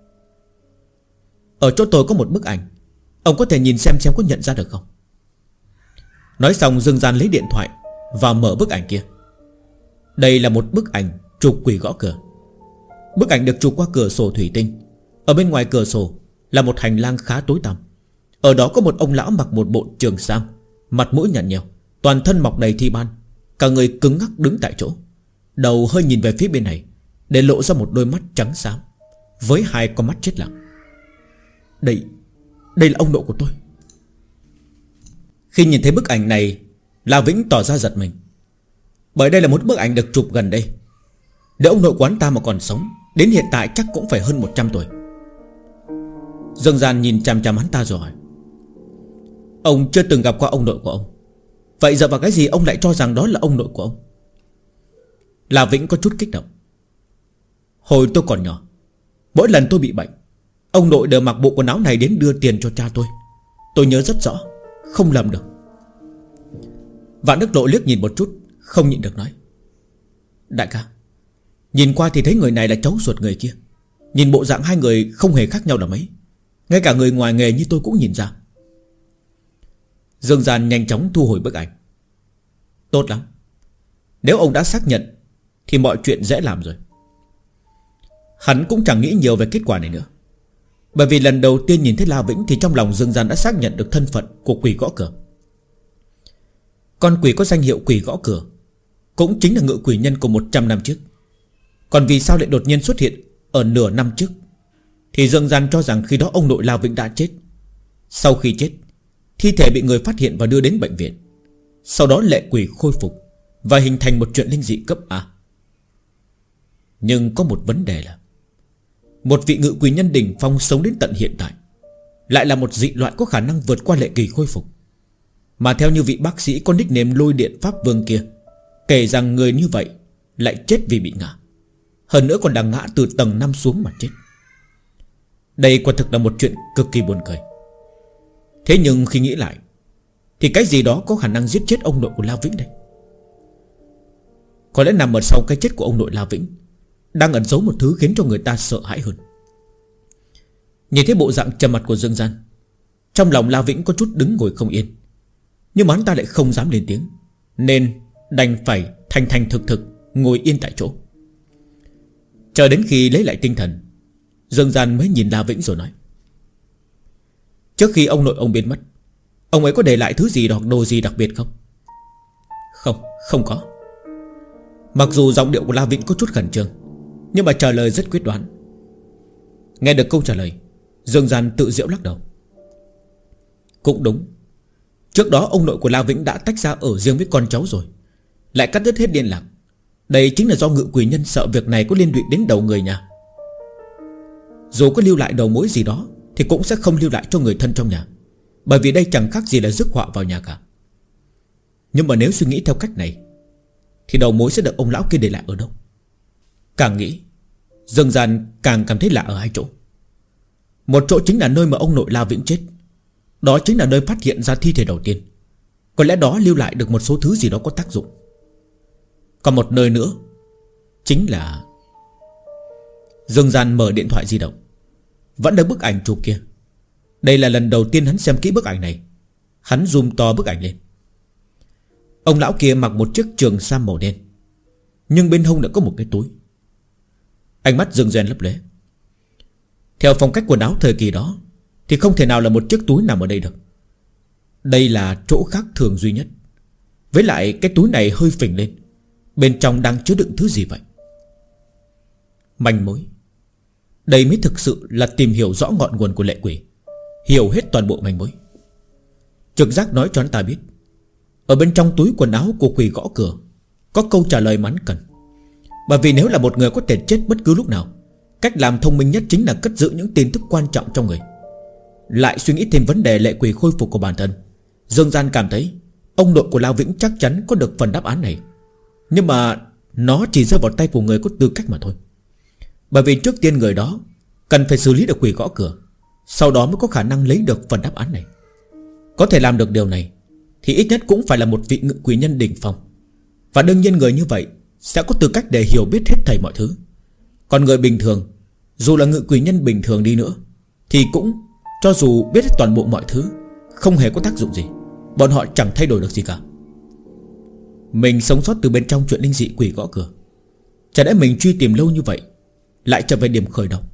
S1: Ở chỗ tôi có một bức ảnh, ông có thể nhìn xem có nhận ra được không? Nói xong Dương Gian lấy điện thoại và mở bức ảnh kia. Đây là một bức ảnh chụp quỷ gõ cửa. Bức ảnh được chụp qua cửa sổ thủy tinh. Ở bên ngoài cửa sổ là một hành lang khá tối tăm. Ở đó có một ông lão mặc một bộ trường sam, mặt mũi nhăn nheo, toàn thân mọc đầy thi ban, cả người cứng ngắc đứng tại chỗ, đầu hơi nhìn về phía bên này, để lộ ra một đôi mắt trắng xám với hai con mắt chết lặng. Đây là ông nội của tôi. Khi nhìn thấy bức ảnh này, La Vĩnh tỏ ra giật mình, bởi đây là một bức ảnh được chụp gần đây. Nếu ông nội của hắn ta mà còn sống, đến hiện tại chắc cũng phải hơn 100 tuổi. Dương Gian nhìn chằm chằm hắn ta rồi hỏi: Ông chưa từng gặp qua ông nội của ông, vậy dựa vào cái gì ông lại cho rằng đó là ông nội của ông? La Vĩnh có chút kích động. Hồi tôi còn nhỏ, mỗi lần tôi bị bệnh, ông nội đều mặc bộ quần áo này đến đưa tiền cho cha tôi. Tôi nhớ rất rõ, không lầm được. Vạn Đức Lộ liếc nhìn một chút, không nhịn được nói: Đại ca, nhìn qua thì thấy người này là cháu ruột người kia. Nhìn bộ dạng hai người không hề khác nhau là mấy. Ngay cả người ngoài nghề như tôi cũng nhìn ra. Dương Gian nhanh chóng thu hồi bức ảnh. Tốt lắm, nếu ông đã xác nhận thì mọi chuyện dễ làm rồi. Hắn cũng chẳng nghĩ nhiều về kết quả này nữa, bởi vì lần đầu tiên nhìn thấy La Vĩnh thì trong lòng Dương Gian đã xác nhận được thân phận của quỷ gõ cửa. Con quỷ có danh hiệu quỷ gõ cửa cũng chính là ngự quỷ nhân của 100 năm trước. Còn vì sao lại đột nhiên xuất hiện ở nửa năm trước, thì Dương Gian cho rằng khi đó ông nội La Vĩnh đã chết. Sau khi chết, thi thể bị người phát hiện và đưa đến bệnh viện. Sau đó lệ quỷ khôi phục và hình thành một chuyện linh dị cấp A. Nhưng có một vấn đề là, một vị ngự quỷ nhân đỉnh phong sống đến tận hiện tại lại là một dị loại có khả năng vượt qua lệ kỳ khôi phục. Mà theo như vị bác sĩ có nickname Lôi Điện Pháp Vương kia kể rằng người như vậy lại chết vì bị ngã, hơn nữa còn đang ngã từ tầng 5 xuống mà chết. Đây quả thực là một chuyện cực kỳ buồn cười. Thế nhưng khi nghĩ lại, thì cái gì đó có khả năng giết chết ông nội của La Vĩnh đây? Có lẽ nằm ở sau cái chết của ông nội La Vĩnh đang ẩn giấu một thứ khiến cho người ta sợ hãi hơn. Nhìn thấy bộ dạng trầm mặt của Dương Gian, trong lòng La Vĩnh có chút đứng ngồi không yên. Nhưng mà hắn ta lại không dám lên tiếng, nên đành phải thành thực ngồi yên tại chỗ. Chờ đến khi lấy lại tinh thần, Dương Gian mới nhìn La Vĩnh rồi nói: Trước khi ông nội ông biến mất, ông ấy có để lại thứ gì hoặc đồ gì đặc biệt không? Không có. Mặc dù giọng điệu của La Vĩnh có chút khẩn trương, nhưng mà trả lời rất quyết đoán. Nghe được câu trả lời, Dương Gian tự giễu lắc đầu. Cũng đúng, trước đó ông nội của La Vĩnh đã tách ra ở riêng với con cháu rồi, lại cắt đứt hết liên lạc. Đây chính là do ngự quỷ nhân sợ việc này có liên lụy đến đầu người nhà. Dù có lưu lại đầu mối gì đó thì cũng sẽ không lưu lại cho người thân trong nhà, bởi vì đây chẳng khác gì là rước họa vào nhà cả. Nhưng mà nếu suy nghĩ theo cách này, thì đầu mối sẽ được ông lão kia để lại ở đâu? Càng nghĩ, Dương Gian càng cảm thấy lạ ở hai chỗ. Một chỗ chính là nơi mà ông nội La Vĩnh chết. Đó chính là nơi phát hiện ra thi thể đầu tiên. Có lẽ đó lưu lại được một số thứ gì đó có tác dụng. Còn một nơi nữa chính là... Dương Gian mở điện thoại di động, vẫn là bức ảnh chụp kia. Đây là lần đầu tiên hắn xem kỹ bức ảnh này. Hắn zoom to bức ảnh lên. Ông lão kia mặc một chiếc trường sam màu đen, nhưng bên hông đã có một cái túi. Ánh mắt Dương Gian lấp lóe. Theo phong cách quần áo thời kỳ đó thì không thể nào là một chiếc túi nằm ở đây được. đây là chỗ khác thường duy nhất. Với lại cái túi này hơi phình lên, bên trong đang chứa đựng thứ gì vậy? Manh mối. Đây mới thực sự là tìm hiểu rõ ngọn nguồn của lệ quỷ, hiểu hết toàn bộ manh mối. Trực giác nói cho hắn ta biết, ở bên trong túi quần áo của quỷ gõ cửa có câu trả lời mà hắn cần. Bởi vì nếu là một người có thể chết bất cứ lúc nào, cách làm thông minh nhất chính là cất giữ những tin tức quan trọng trong người. Lại suy nghĩ thêm vấn đề lệ quỷ khôi phục của bản thân, Dương Gian cảm thấy ông nội của Lao Vĩnh chắc chắn có được phần đáp án này. Nhưng mà nó chỉ rơi vào tay của người có tư cách mà thôi. Bởi vì trước tiên người đó cần phải xử lý được quỷ gõ cửa, sau đó mới có khả năng lấy được phần đáp án này. Có thể làm được điều này thì ít nhất cũng phải là một vị ngự quỷ nhân đỉnh phong. Và đương nhiên người như vậy sẽ có tư cách để hiểu biết hết thảy mọi thứ. Còn người bình thường, dù là ngự quỷ nhân bình thường đi nữa, thì cũng cho dù biết hết toàn bộ mọi thứ, không hề có tác dụng gì. Bọn họ chẳng thay đổi được gì cả. Mình sống sót từ bên trong chuyện linh dị quỷ gõ cửa, chả lẽ mình truy tìm lâu như vậy lại trở về điểm khởi đầu?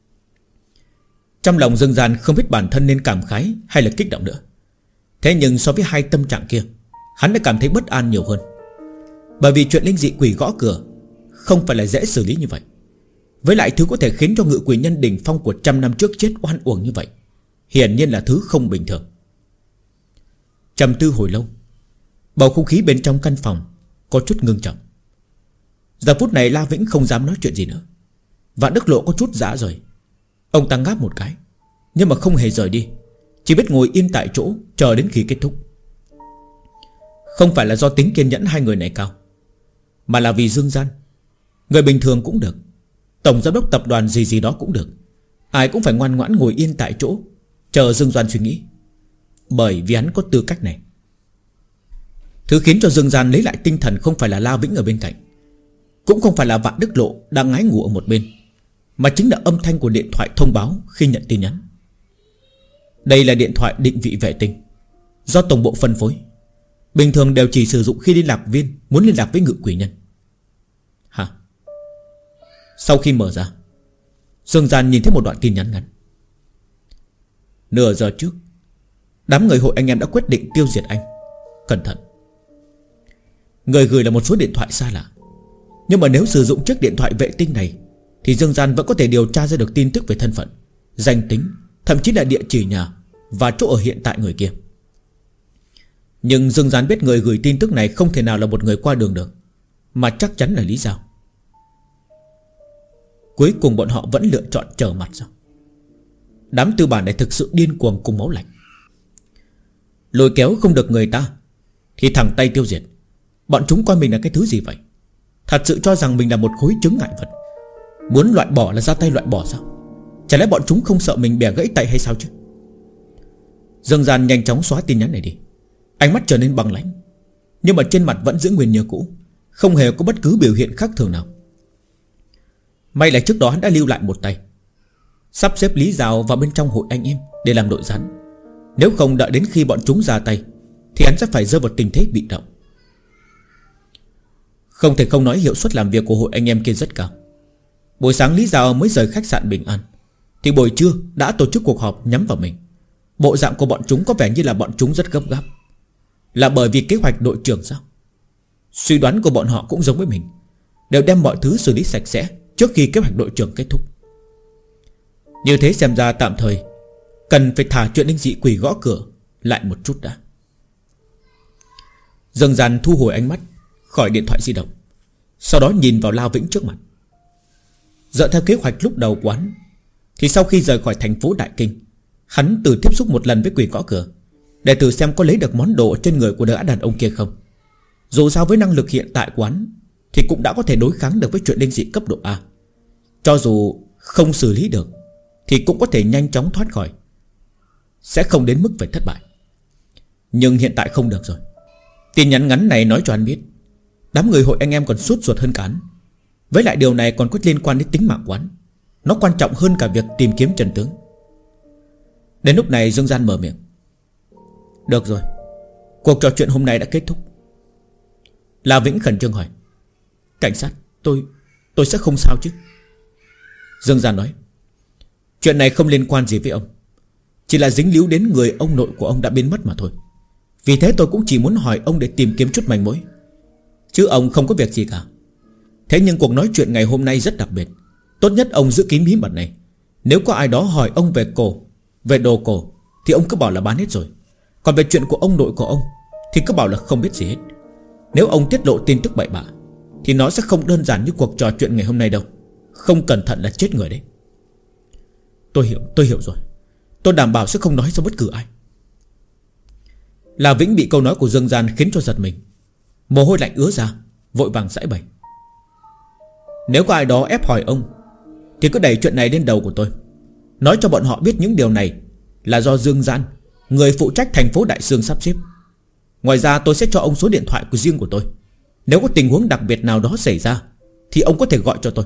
S1: Trong lòng Dương Gian không biết bản thân nên cảm khái hay là kích động nữa. Thế nhưng so với hai tâm trạng kia, hắn đã cảm thấy bất an nhiều hơn. Bởi vì chuyện linh dị quỷ gõ cửa không phải là dễ xử lý như vậy. Với lại thứ có thể khiến cho ngự quỷ nhân đỉnh phong của 100 năm trước chết oan uổng như vậy, hiển nhiên là thứ không bình thường. Trầm tư hồi lâu, bầu không khí bên trong căn phòng có chút ngưng trọng. Giờ phút này La Vĩnh không dám nói chuyện gì nữa. Vạn Đức Lộ có chút dã rời. Ông ta ngáp một cái, nhưng mà không hề rời đi, chỉ biết ngồi yên tại chỗ chờ đến khi kết thúc. Không phải là do tính kiên nhẫn hai người này cao, mà là vì Dương Gian. Người bình thường cũng được, tổng giám đốc tập đoàn gì gì đó cũng được, ai cũng phải ngoan ngoãn ngồi yên tại chỗ chờ Dương Gian suy nghĩ. Bởi vì hắn có tư cách này. Thứ khiến cho Dương Gian lấy lại tinh thần không phải là La Vĩnh ở bên cạnh, cũng không phải là Vạn Đức Lộ đang ngái ngủ ở một bên, mà chính là âm thanh của điện thoại thông báo khi nhận tin nhắn. Đây là điện thoại định vị vệ tinh do tổng bộ phân phối, bình thường đều chỉ sử dụng khi liên lạc viên muốn liên lạc với ngự quỷ nhân. Hả? Sau khi mở ra, Dương Gian nhìn thấy một đoạn tin nhắn ngắn. Nửa giờ trước, đám người hội anh em đã quyết định tiêu diệt anh. Cẩn thận. Người gửi là một số điện thoại xa lạ, nhưng mà nếu sử dụng chiếc điện thoại vệ tinh này thì Dương Gian vẫn có thể điều tra ra được tin tức về thân phận, danh tính, thậm chí là địa chỉ nhà và chỗ ở hiện tại người kia. Nhưng Dương Gian biết người gửi tin tức này không thể nào là một người qua đường được, mà chắc chắn là Lý Giao. Cuối cùng bọn họ vẫn lựa chọn trở mặt sao? Đám tư bản này thực sự điên cuồng cùng máu lạnh. Lôi kéo không được người ta thì thẳng tay tiêu diệt. Bọn chúng coi mình là cái thứ gì vậy? Thật sự cho rằng mình là một khối chứng ngại vật, muốn loại bỏ là ra tay loại bỏ sao? Chả lẽ bọn chúng không sợ mình bẻ gãy tay hay sao chứ? Dương Gian nhanh chóng xóa tin nhắn này đi, ánh mắt trở nên băng lãnh, nhưng mà trên mặt vẫn giữ nguyên như cũ, không hề có bất cứ biểu hiện khác thường nào. May là trước đó hắn đã lưu lại một tay, sắp xếp Lý Giao vào bên trong hội anh em để làm đội gián. Nếu không đợi đến khi bọn chúng ra tay thì hắn sẽ phải rơi vào tình thế bị động. Không thể không nói hiệu suất làm việc của hội anh em kia rất cao. Buổi sáng Lý Giao mới rời khách sạn Bình An thì buổi trưa đã tổ chức cuộc họp nhắm vào mình. Bộ dạng của bọn chúng có vẻ như là bọn chúng rất gấp gáp. Là bởi vì kế hoạch đội trưởng sao? Suy đoán của bọn họ cũng giống với mình, đều đem mọi thứ xử lý sạch sẽ trước khi kế hoạch đội trưởng kết thúc. Như thế xem ra tạm thời cần phải thả chuyện linh dị quỷ gõ cửa lại một chút đã. Dương Gian thu hồi ánh mắt khỏi điện thoại di động, sau đó nhìn vào La Vĩnh trước mặt. Dựa theo kế hoạch lúc đầu quán thì sau khi rời khỏi thành phố Đại Kinh, hắn tự tiếp xúc một lần với quỷ gõ cửa để thử xem có lấy được món đồ trên người của gã đàn ông kia không. Dù sao với năng lực hiện tại quán thì cũng đã có thể đối kháng được với chuyện linh dị cấp độ A. Cho dù không xử lý được thì cũng có thể nhanh chóng thoát khỏi, sẽ không đến mức phải thất bại. Nhưng hiện tại không được rồi. Tin nhắn ngắn này nói cho anh biết đám người hội anh em còn sốt ruột hơn cả hắn. Với lại điều này còn có liên quan đến tính mạng quán, nó quan trọng hơn cả việc tìm kiếm chân tướng. Đến lúc này Dương Gian mở miệng. Được rồi, cuộc trò chuyện hôm nay đã kết thúc. La Vĩnh khẩn trương hỏi. Cảnh sát, tôi sẽ không sao chứ? Dương Gian nói. Chuyện này không liên quan gì với ông, chỉ là dính líu đến người ông nội của ông đã biến mất mà thôi. Vì thế tôi cũng chỉ muốn hỏi ông để tìm kiếm chút manh mối, chứ ông không có việc gì cả. Thế nhưng cuộc nói chuyện ngày hôm nay rất đặc biệt, tốt nhất ông giữ kín bí mật này. Nếu có ai đó hỏi ông về cổ, về đồ cổ, thì ông cứ bảo là bán hết rồi. Còn về chuyện của ông nội của ông thì cứ bảo là không biết gì hết. Nếu ông tiết lộ tin tức bậy bạ thì nó sẽ không đơn giản như cuộc trò chuyện ngày hôm nay đâu. Không cẩn thận là chết người đấy. Tôi hiểu rồi. Tôi đảm bảo sẽ không nói cho bất cứ ai. La Vĩnh bị câu nói của Dương Gian khiến cho giật mình, mồ hôi lạnh ứa ra, vội vàng giãi bày. Nếu có ai đó ép hỏi ông thì cứ đẩy chuyện này lên đầu của tôi, nói cho bọn họ biết những điều này là do Dương Gian, người phụ trách thành phố Đại Sương sắp xếp. Ngoài ra tôi sẽ cho ông số điện thoại của riêng của tôi. Nếu có tình huống đặc biệt nào đó xảy ra thì ông có thể gọi cho tôi.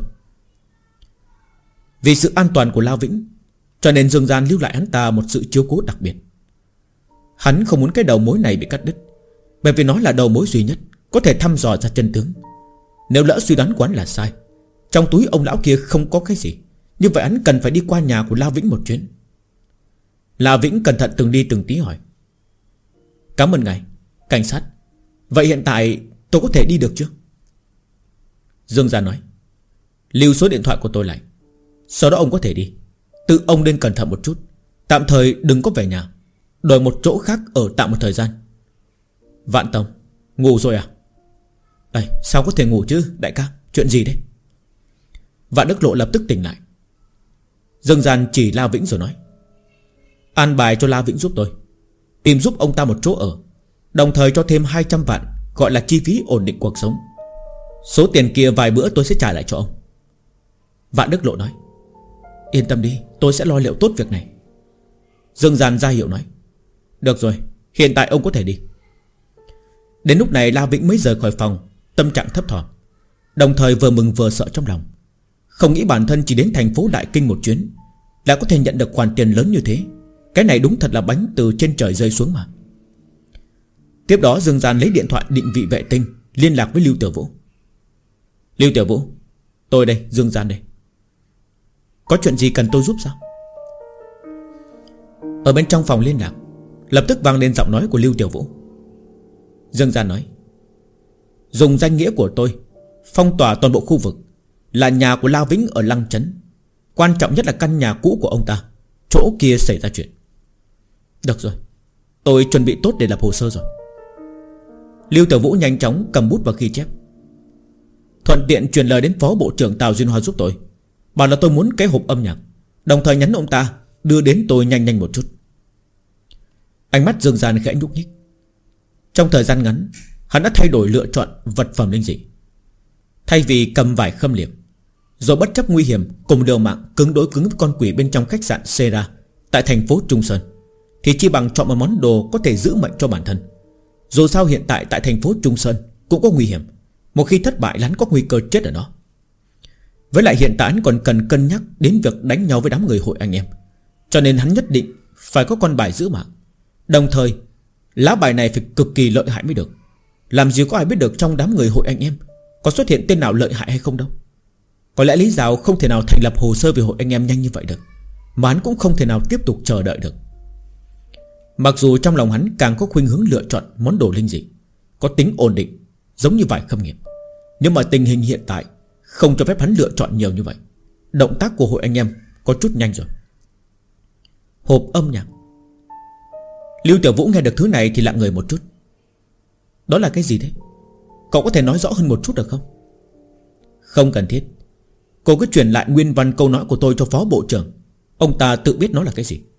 S1: Vì sự an toàn của La Vĩnh, cho nên Dương Gian lưu lại hắn ta một sự chiếu cố đặc biệt. Hắn không muốn cái đầu mối này bị cắt đứt, bởi vì nó là đầu mối duy nhất có thể thăm dò ra chân tướng. Nếu lỡ suy đoán của hắn là sai, trong túi ông lão kia không có cái gì, như vậy hắn cần phải đi qua nhà của La Vĩnh một chuyến. La Vĩnh cẩn thận từng đi từng tí hỏi: Cảm ơn ngài, cảnh sát. Vậy hiện tại tôi có thể đi được chưa? Dương Gia nói: Lưu số điện thoại của tôi lại, sau đó ông có thể đi. Tự ông nên cẩn thận một chút, tạm thời đừng có về nhà, đổi một chỗ khác ở tạm một thời gian. Vạn Tông, ngủ rồi à? Sao có thể ngủ chứ đại ca, chuyện gì đấy? Vạn Đức Lộ lập tức tỉnh lại. Dương Gian chỉ La Vĩnh rồi nói: An bài cho La Vĩnh giúp tôi tìm giúp ông ta một chỗ ở, đồng thời cho thêm 200 vạn, gọi là chi phí ổn định cuộc sống. Số tiền kia vài bữa tôi sẽ trả lại cho ông. Vạn Đức Lộ nói: Yên tâm đi, tôi sẽ lo liệu tốt việc này. Dương Gian ra hiệu nói: Được rồi, hiện tại ông có thể đi. Đến lúc này La Vĩnh mới rời khỏi phòng, tâm trạng thấp thỏm, đồng thời vừa mừng vừa sợ trong lòng. Không nghĩ bản thân chỉ đến thành phố Đại Kinh một chuyến đã có thể nhận được khoản tiền lớn như thế. Cái này đúng thật là bánh từ trên trời rơi xuống mà. Tiếp đó Dương Gian lấy điện thoại định vị vệ tinh liên lạc với Lưu Tiểu Vũ. Lưu Tiểu Vũ, tôi đây, Dương Gian đây. Có chuyện gì cần tôi giúp sao? Ở bên trong phòng liên lạc lập tức vang lên giọng nói của Lưu Tiểu Vũ. Dương Gian nói: Dùng danh nghĩa của tôi phong tỏa toàn bộ khu vực, là nhà của La Vĩnh ở Lăng Trấn. Quan trọng nhất là căn nhà cũ của ông ta, chỗ kia xảy ra chuyện. Được rồi, tôi chuẩn bị tốt để lập hồ sơ rồi. Lưu Tiểu Vũ nhanh chóng cầm bút và ghi chép. Thuận tiện truyền lời đến Phó Bộ trưởng Tào Duyên Hoa giúp tôi, bảo là tôi muốn cái hộp âm nhạc, đồng thời nhắn ông ta đưa đến tôi nhanh một chút. Ánh mắt Dương Gian khẽ nhúc nhích. Trong thời gian ngắn, hắn đã thay đổi lựa chọn vật phẩm linh dị. Thay vì cầm vải khâm liệm, rồi bất chấp nguy hiểm cùng liều mạng cứng đối cứng với con quỷ bên trong khách sạn Sera tại thành phố Trung Sơn, thì chỉ bằng chọn một món đồ có thể giữ mệnh cho bản thân. Dù sao hiện tại tại thành phố Trung Sơn cũng có nguy hiểm, một khi thất bại hắn có nguy cơ chết ở đó. Với lại hiện tại hắn còn cần cân nhắc đến việc đánh nhau với đám người hội anh em, cho nên hắn nhất định phải có con bài giữ mạng. Đồng thời lá bài này phải cực kỳ lợi hại mới được. Làm gì có ai biết được trong đám người hội anh em có xuất hiện tên nào lợi hại hay không đâu. Có lẽ Lý Giáo không thể nào thành lập hồ sơ về hội anh em nhanh như vậy được, mà hắn cũng không thể nào tiếp tục chờ đợi được. Mặc dù trong lòng hắn càng có khuynh hướng lựa chọn món đồ linh dị có tính ổn định, giống như vải khâm nghiệm, nhưng mà tình hình hiện tại không cho phép hắn lựa chọn nhiều như vậy. Động tác của hội anh em có chút nhanh rồi. Hộp âm nhạc. Lưu Tiểu Vũ nghe được thứ này thì lặng người một chút. Đó là cái gì thế? Cậu có thể nói rõ hơn một chút được không? Không cần thiết. Cô cứ truyền lại nguyên văn câu nói của tôi cho Phó Bộ trưởng, ông ta tự biết nó là cái gì.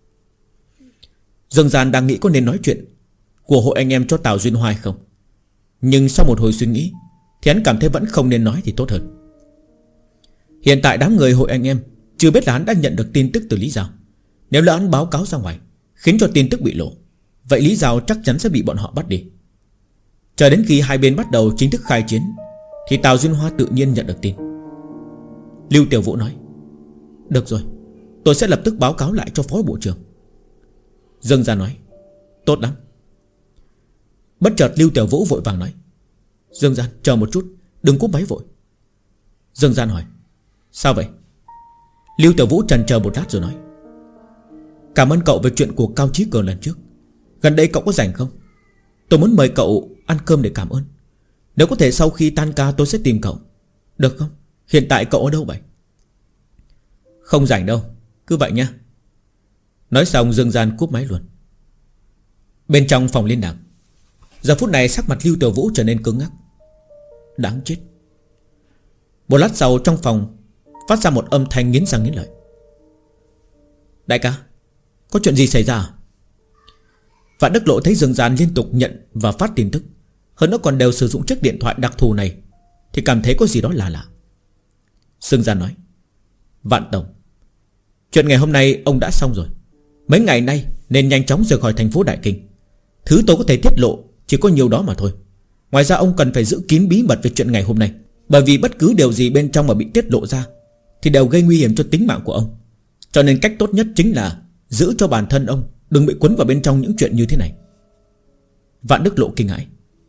S1: Dương Gian đang nghĩ có nên nói chuyện của hội anh em cho Tào Duyên Hoa không, nhưng sau một hồi suy nghĩ thì hắn cảm thấy vẫn không nên nói thì tốt hơn. Hiện tại đám người hội anh em chưa biết là hắn đã nhận được tin tức từ Lý Giao. Nếu là hắn báo cáo ra ngoài khiến cho tin tức bị lộ, vậy Lý Giao chắc chắn sẽ bị bọn họ bắt đi. Chờ đến khi hai bên bắt đầu chính thức khai chiến thì Tào Duyên Hoa tự nhiên nhận được tin. Lưu Tiểu Vũ nói: Được rồi, tôi sẽ lập tức báo cáo lại cho Phó Bộ trưởng. Dương Gia nói: Tốt lắm. Bất chợt Lưu Tiểu Vũ vội vàng nói: Dương Gian, chờ một chút, đừng cúp máy vội. Dương Gian hỏi: Sao vậy? Lưu Tiểu Vũ chần chờ một lát rồi nói: Cảm ơn cậu về chuyện của Cao Chí Cường lần trước. Gần đây cậu có rảnh không? Tôi muốn mời cậu ăn cơm để cảm ơn. Nếu có thể sau khi tan ca tôi sẽ tìm cậu, được không? Hiện tại cậu ở đâu vậy? Không rảnh đâu, cứ vậy nhá. Nói xong Dương Gian cúp máy luôn. Bên trong phòng liên lạc, giờ phút này sắc mặt Lưu Tiểu Vũ trở nên cứng ngắc. Đáng chết. Một lát sau trong phòng phát ra một âm thanh nghiến răng nghiến lợi. Đại ca, có chuyện gì xảy ra à? Vạn Đức Lộ thấy Dương Gian liên tục nhận và phát tin tức, hơn nữa còn đều sử dụng chiếc điện thoại đặc thù này, thì cảm thấy có gì đó là lạ. Dương Gian nói: Vạn Tổng, chuyện ngày hôm nay ông đã xong rồi. Mấy ngày nay nên nhanh chóng rời khỏi thành phố Đại Kinh. Thứ tôi có thể tiết lộ chỉ có nhiều đó mà thôi. Ngoài ra ông cần phải giữ kín bí mật về chuyện ngày hôm nay, bởi vì bất cứ điều gì bên trong mà bị tiết lộ ra thì đều gây nguy hiểm cho tính mạng của ông. Cho nên cách tốt nhất chính là giữ cho bản thân ông đừng bị cuốn vào bên trong những chuyện như thế này. Vạn Đức Lộ kinh hãi: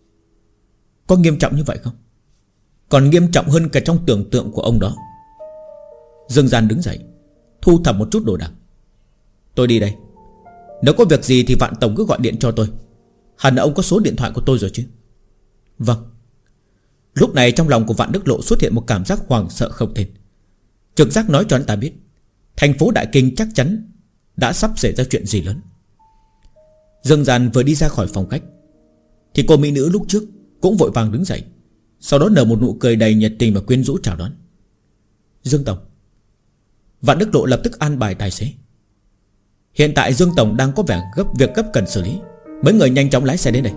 S1: Có nghiêm trọng như vậy không? Còn nghiêm trọng hơn cả trong tưởng tượng của ông đó. Dương Gian đứng dậy, thu thập một chút đồ đạc. Tôi đi đây. Nếu có việc gì thì Vạn Tổng cứ gọi điện cho tôi. Hẳn là ông có số điện thoại của tôi rồi chứ? Vâng. Lúc này trong lòng của Vạn Đức Lộ xuất hiện một cảm giác hoảng sợ không tên. Trực giác nói cho anh ta biết thành phố Đại Kinh chắc chắn đã sắp xảy ra chuyện gì lớn. Dương Gian vừa đi ra khỏi phòng khách thì cô mỹ nữ lúc trước cũng vội vàng đứng dậy, sau đó nở một nụ cười đầy nhiệt tình và quyến rũ chào đón. Dương Tổng. Vạn Đức Lộ lập tức an bài tài xế. Hiện tại Dương Tổng đang có vẻ việc gấp cần xử lý, mấy người nhanh chóng lái xe đến đây.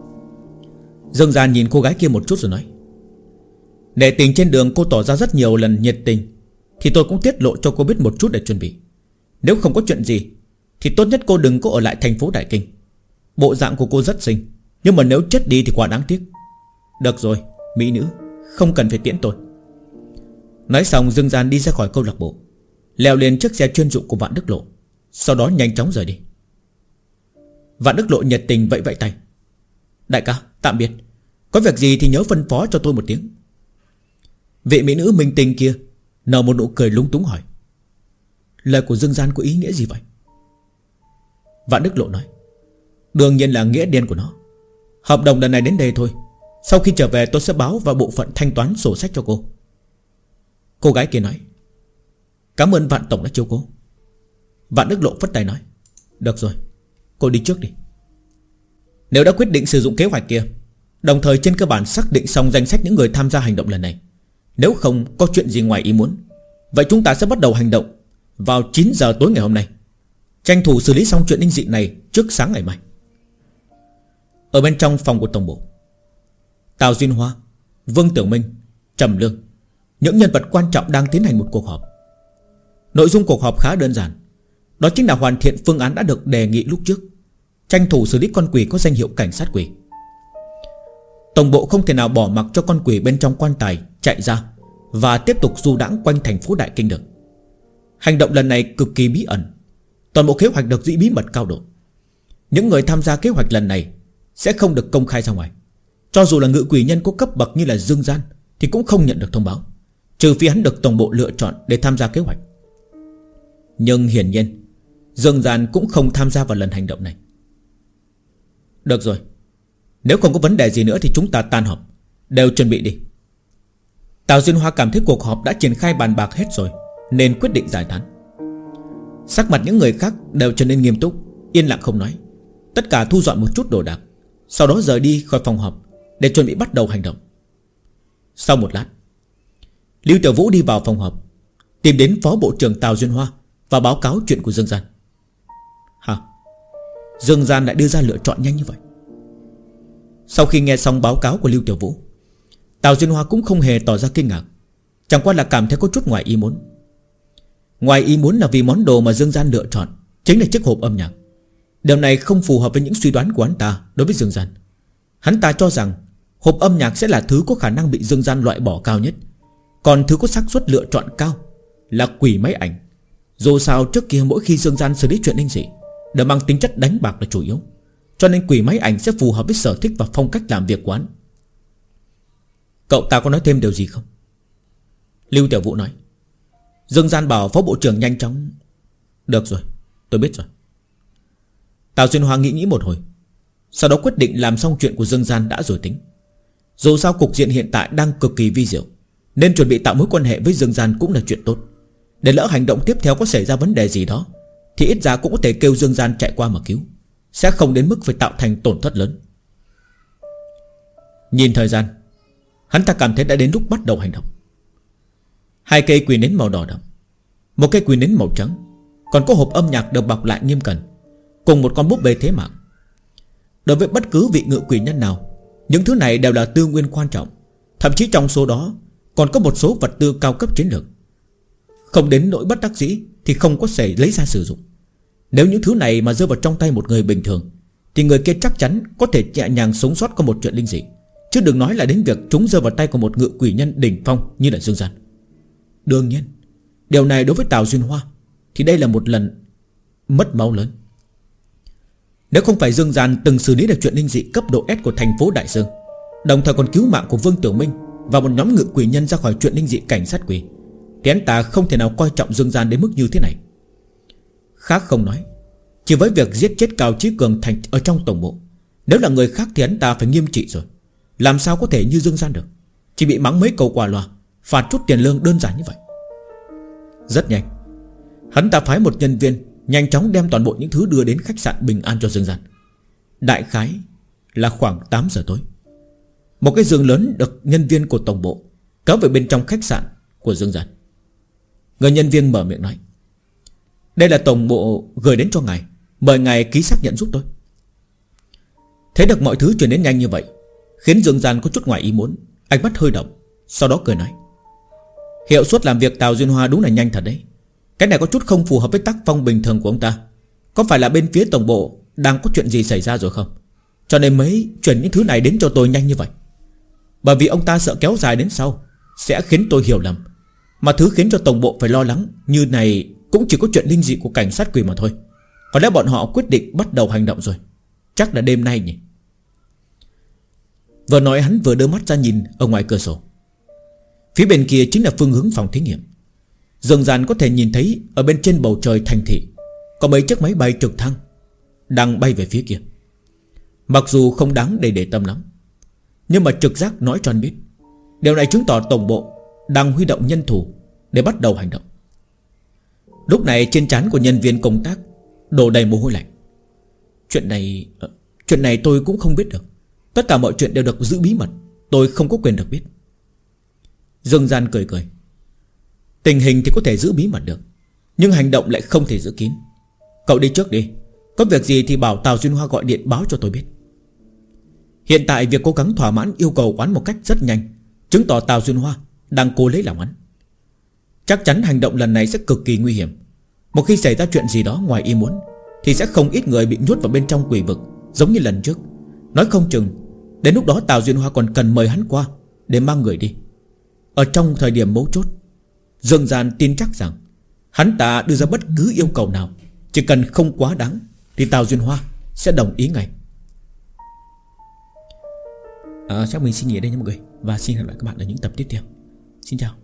S1: Dương Gian nhìn cô gái kia một chút rồi nói: Nể tình trên đường cô tỏ ra rất nhiều lần nhiệt tình, thì tôi cũng tiết lộ cho cô biết một chút để chuẩn bị. Nếu không có chuyện gì thì tốt nhất cô đừng có ở lại thành phố Đại Kinh. Bộ dạng của cô rất xinh, nhưng mà nếu chết đi thì quá đáng tiếc. Được rồi, mỹ nữ, không cần phải tiễn tôi. Nói xong Dương Gian đi ra khỏi câu lạc bộ, leo lên chiếc xe chuyên dụng của Vạn Đức Lộ, sau đó nhanh chóng rời đi. Vạn Đức Lộ nhiệt tình vẫy vẫy tay: Đại ca, tạm biệt. Có việc gì thì nhớ phân phó cho tôi một tiếng. Vị mỹ nữ minh tinh kia nở một nụ cười lúng túng hỏi: Lời của Dương Gian có ý nghĩa gì vậy? Vạn Đức Lộ nói: Đương nhiên là nghĩa đen của nó. Hợp đồng lần này đến đây thôi. Sau khi trở về tôi sẽ báo vào bộ phận thanh toán sổ sách cho cô. Cô gái kia nói: Cảm ơn Vạn Tổng đã chiếu cố. Vạn Đức Lộ phất tay nói: Được rồi, cô đi trước đi. Nếu đã quyết định sử dụng kế hoạch kia, đồng thời trên cơ bản xác định xong danh sách những người tham gia hành động lần này, nếu không có chuyện gì ngoài ý muốn, vậy chúng ta sẽ bắt đầu hành động vào 9 giờ tối ngày hôm nay, tranh thủ xử lý xong chuyện linh dị này trước sáng ngày mai. Ở bên trong phòng của tổng bộ, Tào Duyên Hoa, Vương Tiểu Minh, Trầm Lương, những nhân vật quan trọng đang tiến hành một cuộc họp. Nội dung cuộc họp khá đơn giản, đó chính là hoàn thiện phương án đã được đề nghị lúc trước, tranh thủ xử lý con quỷ có danh hiệu cảnh sát quỷ. Tổng bộ không thể nào bỏ mặc cho con quỷ bên trong quan tài chạy ra và tiếp tục du đãng quanh thành phố Đại Kinh được. Hành động lần này cực kỳ bí ẩn, toàn bộ kế hoạch được giữ bí mật cao độ. Những người tham gia kế hoạch lần này sẽ không được công khai ra ngoài. Cho dù là ngự quỷ nhân có cấp bậc như là Dương Gian thì cũng không nhận được thông báo, trừ phi hắn được tổng bộ lựa chọn để tham gia kế hoạch. Nhưng hiển nhiên Dương Gian cũng không tham gia vào lần hành động này. Được rồi, nếu không có vấn đề gì nữa thì chúng ta tan họp, đều chuẩn bị đi. Tào Duyên Hoa cảm thấy cuộc họp đã triển khai bàn bạc hết rồi, nên quyết định giải tán. Sắc mặt những người khác đều trở nên nghiêm túc, yên lặng không nói. Tất cả thu dọn một chút đồ đạc, sau đó rời đi khỏi phòng họp để chuẩn bị bắt đầu hành động. Sau một lát, Lưu Tiểu Vũ đi vào phòng họp, tìm đến Phó Bộ trưởng Tào Duyên Hoa và báo cáo chuyện của Dương Gian. Hả? Dương Gian lại đưa ra lựa chọn nhanh như vậy? Sau khi nghe xong báo cáo của Lưu Tiểu Vũ, Tào Duyên Hoa cũng không hề tỏ ra kinh ngạc, chẳng qua là cảm thấy có chút ngoài ý muốn. Ngoài ý muốn là vì món đồ mà Dương Gian lựa chọn chính là chiếc hộp âm nhạc. Điều này không phù hợp với những suy đoán của hắn ta đối với Dương Gian. Hắn ta cho rằng hộp âm nhạc sẽ là thứ có khả năng bị Dương Gian loại bỏ cao nhất, còn thứ có xác suất lựa chọn cao là quỷ máy ảnh. Dù sao trước kia mỗi khi Dương Gian xử lý chuyện linh dị đều mang tính chất đánh bạc là chủ yếu, cho nên quỷ máy ảnh sẽ phù hợp với sở thích và phong cách làm việc của hắn. Cậu ta có nói thêm điều gì không? Lưu Tiểu Vũ nói. Dương Gian bảo Phó Bộ trưởng nhanh chóng. Được rồi, tôi biết rồi. Tào Xuyên Hoa nghĩ một hồi, Sau đó quyết định làm xong chuyện của Dương Gian đã rồi tính. Dù sao cục diện hiện tại đang cực kỳ vi diệu, nên chuẩn bị tạo mối quan hệ với Dương Gian cũng là chuyện tốt. Để lỡ hành động tiếp theo có xảy ra vấn đề gì đó thì ít ra cũng có thể kêu Dương Gian chạy qua mà cứu, sẽ không đến mức phải tạo thành tổn thất lớn. Nhìn thời gian, hắn ta cảm thấy đã đến lúc bắt đầu hành động. 2 cây quỳ nến màu đỏ đậm, 1 cây quỳ nến màu trắng, còn có hộp âm nhạc được bọc lại nghiêm cẩn, cùng một con búp bê thế mạng. Đối với bất cứ vị ngự quỷ nhân nào, những thứ này đều là tư nguyên quan trọng. Thậm chí trong số đó còn có một số vật tư cao cấp chiến lược. Không đến nỗi bất đắc dĩ thì không có thể lấy ra sử dụng. Nếu những thứ này mà rơi vào trong tay một người bình thường thì người kia chắc chắn có thể nhẹ nhàng sống sót qua một chuyện linh dị, chứ đừng nói là đến việc chúng rơi vào tay của một ngự quỷ nhân đỉnh phong như là Dương Gian. Đương nhiên, điều này đối với Tào Duyên Hoa thì đây là một lần mất máu lớn. Nếu không phải Dương Gian từng xử lý được chuyện linh dị cấp độ S của thành phố Đại Dương, đồng thời còn cứu mạng của Vương Tiểu Minh và một nhóm ngự quỷ nhân ra khỏi chuyện linh dị cảnh sát quỷ, thì anh ta không thể nào coi trọng Dương Gian đến mức như thế này. Khác không nói, chỉ với việc giết chết Cao Chí Cường thành ở trong tổng bộ, nếu là người khác thì anh ta phải nghiêm trị rồi. Làm sao có thể như Dương Gian được, chỉ bị mắng mấy câu qua loa, phạt chút tiền lương đơn giản như vậy. Rất nhanh, hắn ta phái một nhân viên nhanh chóng đem toàn bộ những thứ đưa đến khách sạn Bình An cho Dương Gian. Đại khái là khoảng 8 giờ tối. Một cái giường lớn được nhân viên của tổng bộ kéo về bên trong khách sạn của Dương Gian. Người nhân viên mở miệng nói: "Đây là tổng bộ gửi đến cho ngài, mời ngài ký xác nhận giúp tôi." Thấy được mọi thứ chuyển đến nhanh như vậy, khiến Dương Gian có chút ngoài ý muốn, ánh mắt hơi động, sau đó cười nói: "Hiệu suất làm việc Tào Duyên Hoa đúng là nhanh thật đấy. Cái này có chút không phù hợp với tác phong bình thường của ông ta. Có phải là bên phía tổng bộ đang có chuyện gì xảy ra rồi không, cho nên mới chuyển những thứ này đến cho tôi nhanh như vậy? Bởi vì ông ta sợ kéo dài đến sau sẽ khiến tôi hiểu lầm, mà thứ khiến cho tổng bộ phải lo lắng như này cũng chỉ có chuyện linh dị của cảnh sát quỷ mà thôi. Có lẽ bọn họ quyết định bắt đầu hành động rồi, chắc là đêm nay nhỉ." Vừa nói hắn vừa đưa mắt ra nhìn ở ngoài cửa sổ. Phía bên kia chính là phương hướng phòng thí nghiệm. Dương Gian có thể nhìn thấy ở bên trên bầu trời thành thị có mấy chiếc máy bay trực thăng đang bay về phía kia. Mặc dù không đáng để tâm lắm, nhưng mà trực giác nói cho anh biết điều này chứng tỏ tổng bộ đang huy động nhân thủ để bắt đầu hành động. Lúc này trên trán của nhân viên công tác đổ đầy mồ hôi lạnh. Chuyện này tôi cũng không biết được. Tất cả mọi chuyện đều được giữ bí mật, tôi không có quyền được biết. Dương Gian cười cười: "Tình hình thì có thể giữ bí mật được, nhưng hành động lại không thể giữ kín. Cậu đi trước đi, có việc gì thì bảo Tào Duyên Hoa gọi điện báo cho tôi biết." Hiện tại việc cố gắng thỏa mãn yêu cầu quán một cách rất nhanh, chứng tỏ Tào Duyên Hoa đang cố lấy lòng hắn. Chắc chắn hành động lần này sẽ cực kỳ nguy hiểm. Một khi xảy ra chuyện gì đó ngoài ý muốn thì sẽ không ít người bị nhốt vào bên trong quỷ vực, giống như lần trước. Nói không chừng đến lúc đó Tào Duyên Hoa còn cần mời hắn qua để mang người đi. Ở trong thời điểm mấu chốt, Dương Gian tin chắc rằng hắn ta đưa ra bất cứ yêu cầu nào, chỉ cần không quá đáng thì Tào Duyên Hoa sẽ đồng ý ngay. Chắc mình xin nghỉ ở đây nha mọi người, và xin hẹn gặp lại các bạn ở những tập tiếp theo. Xin chào.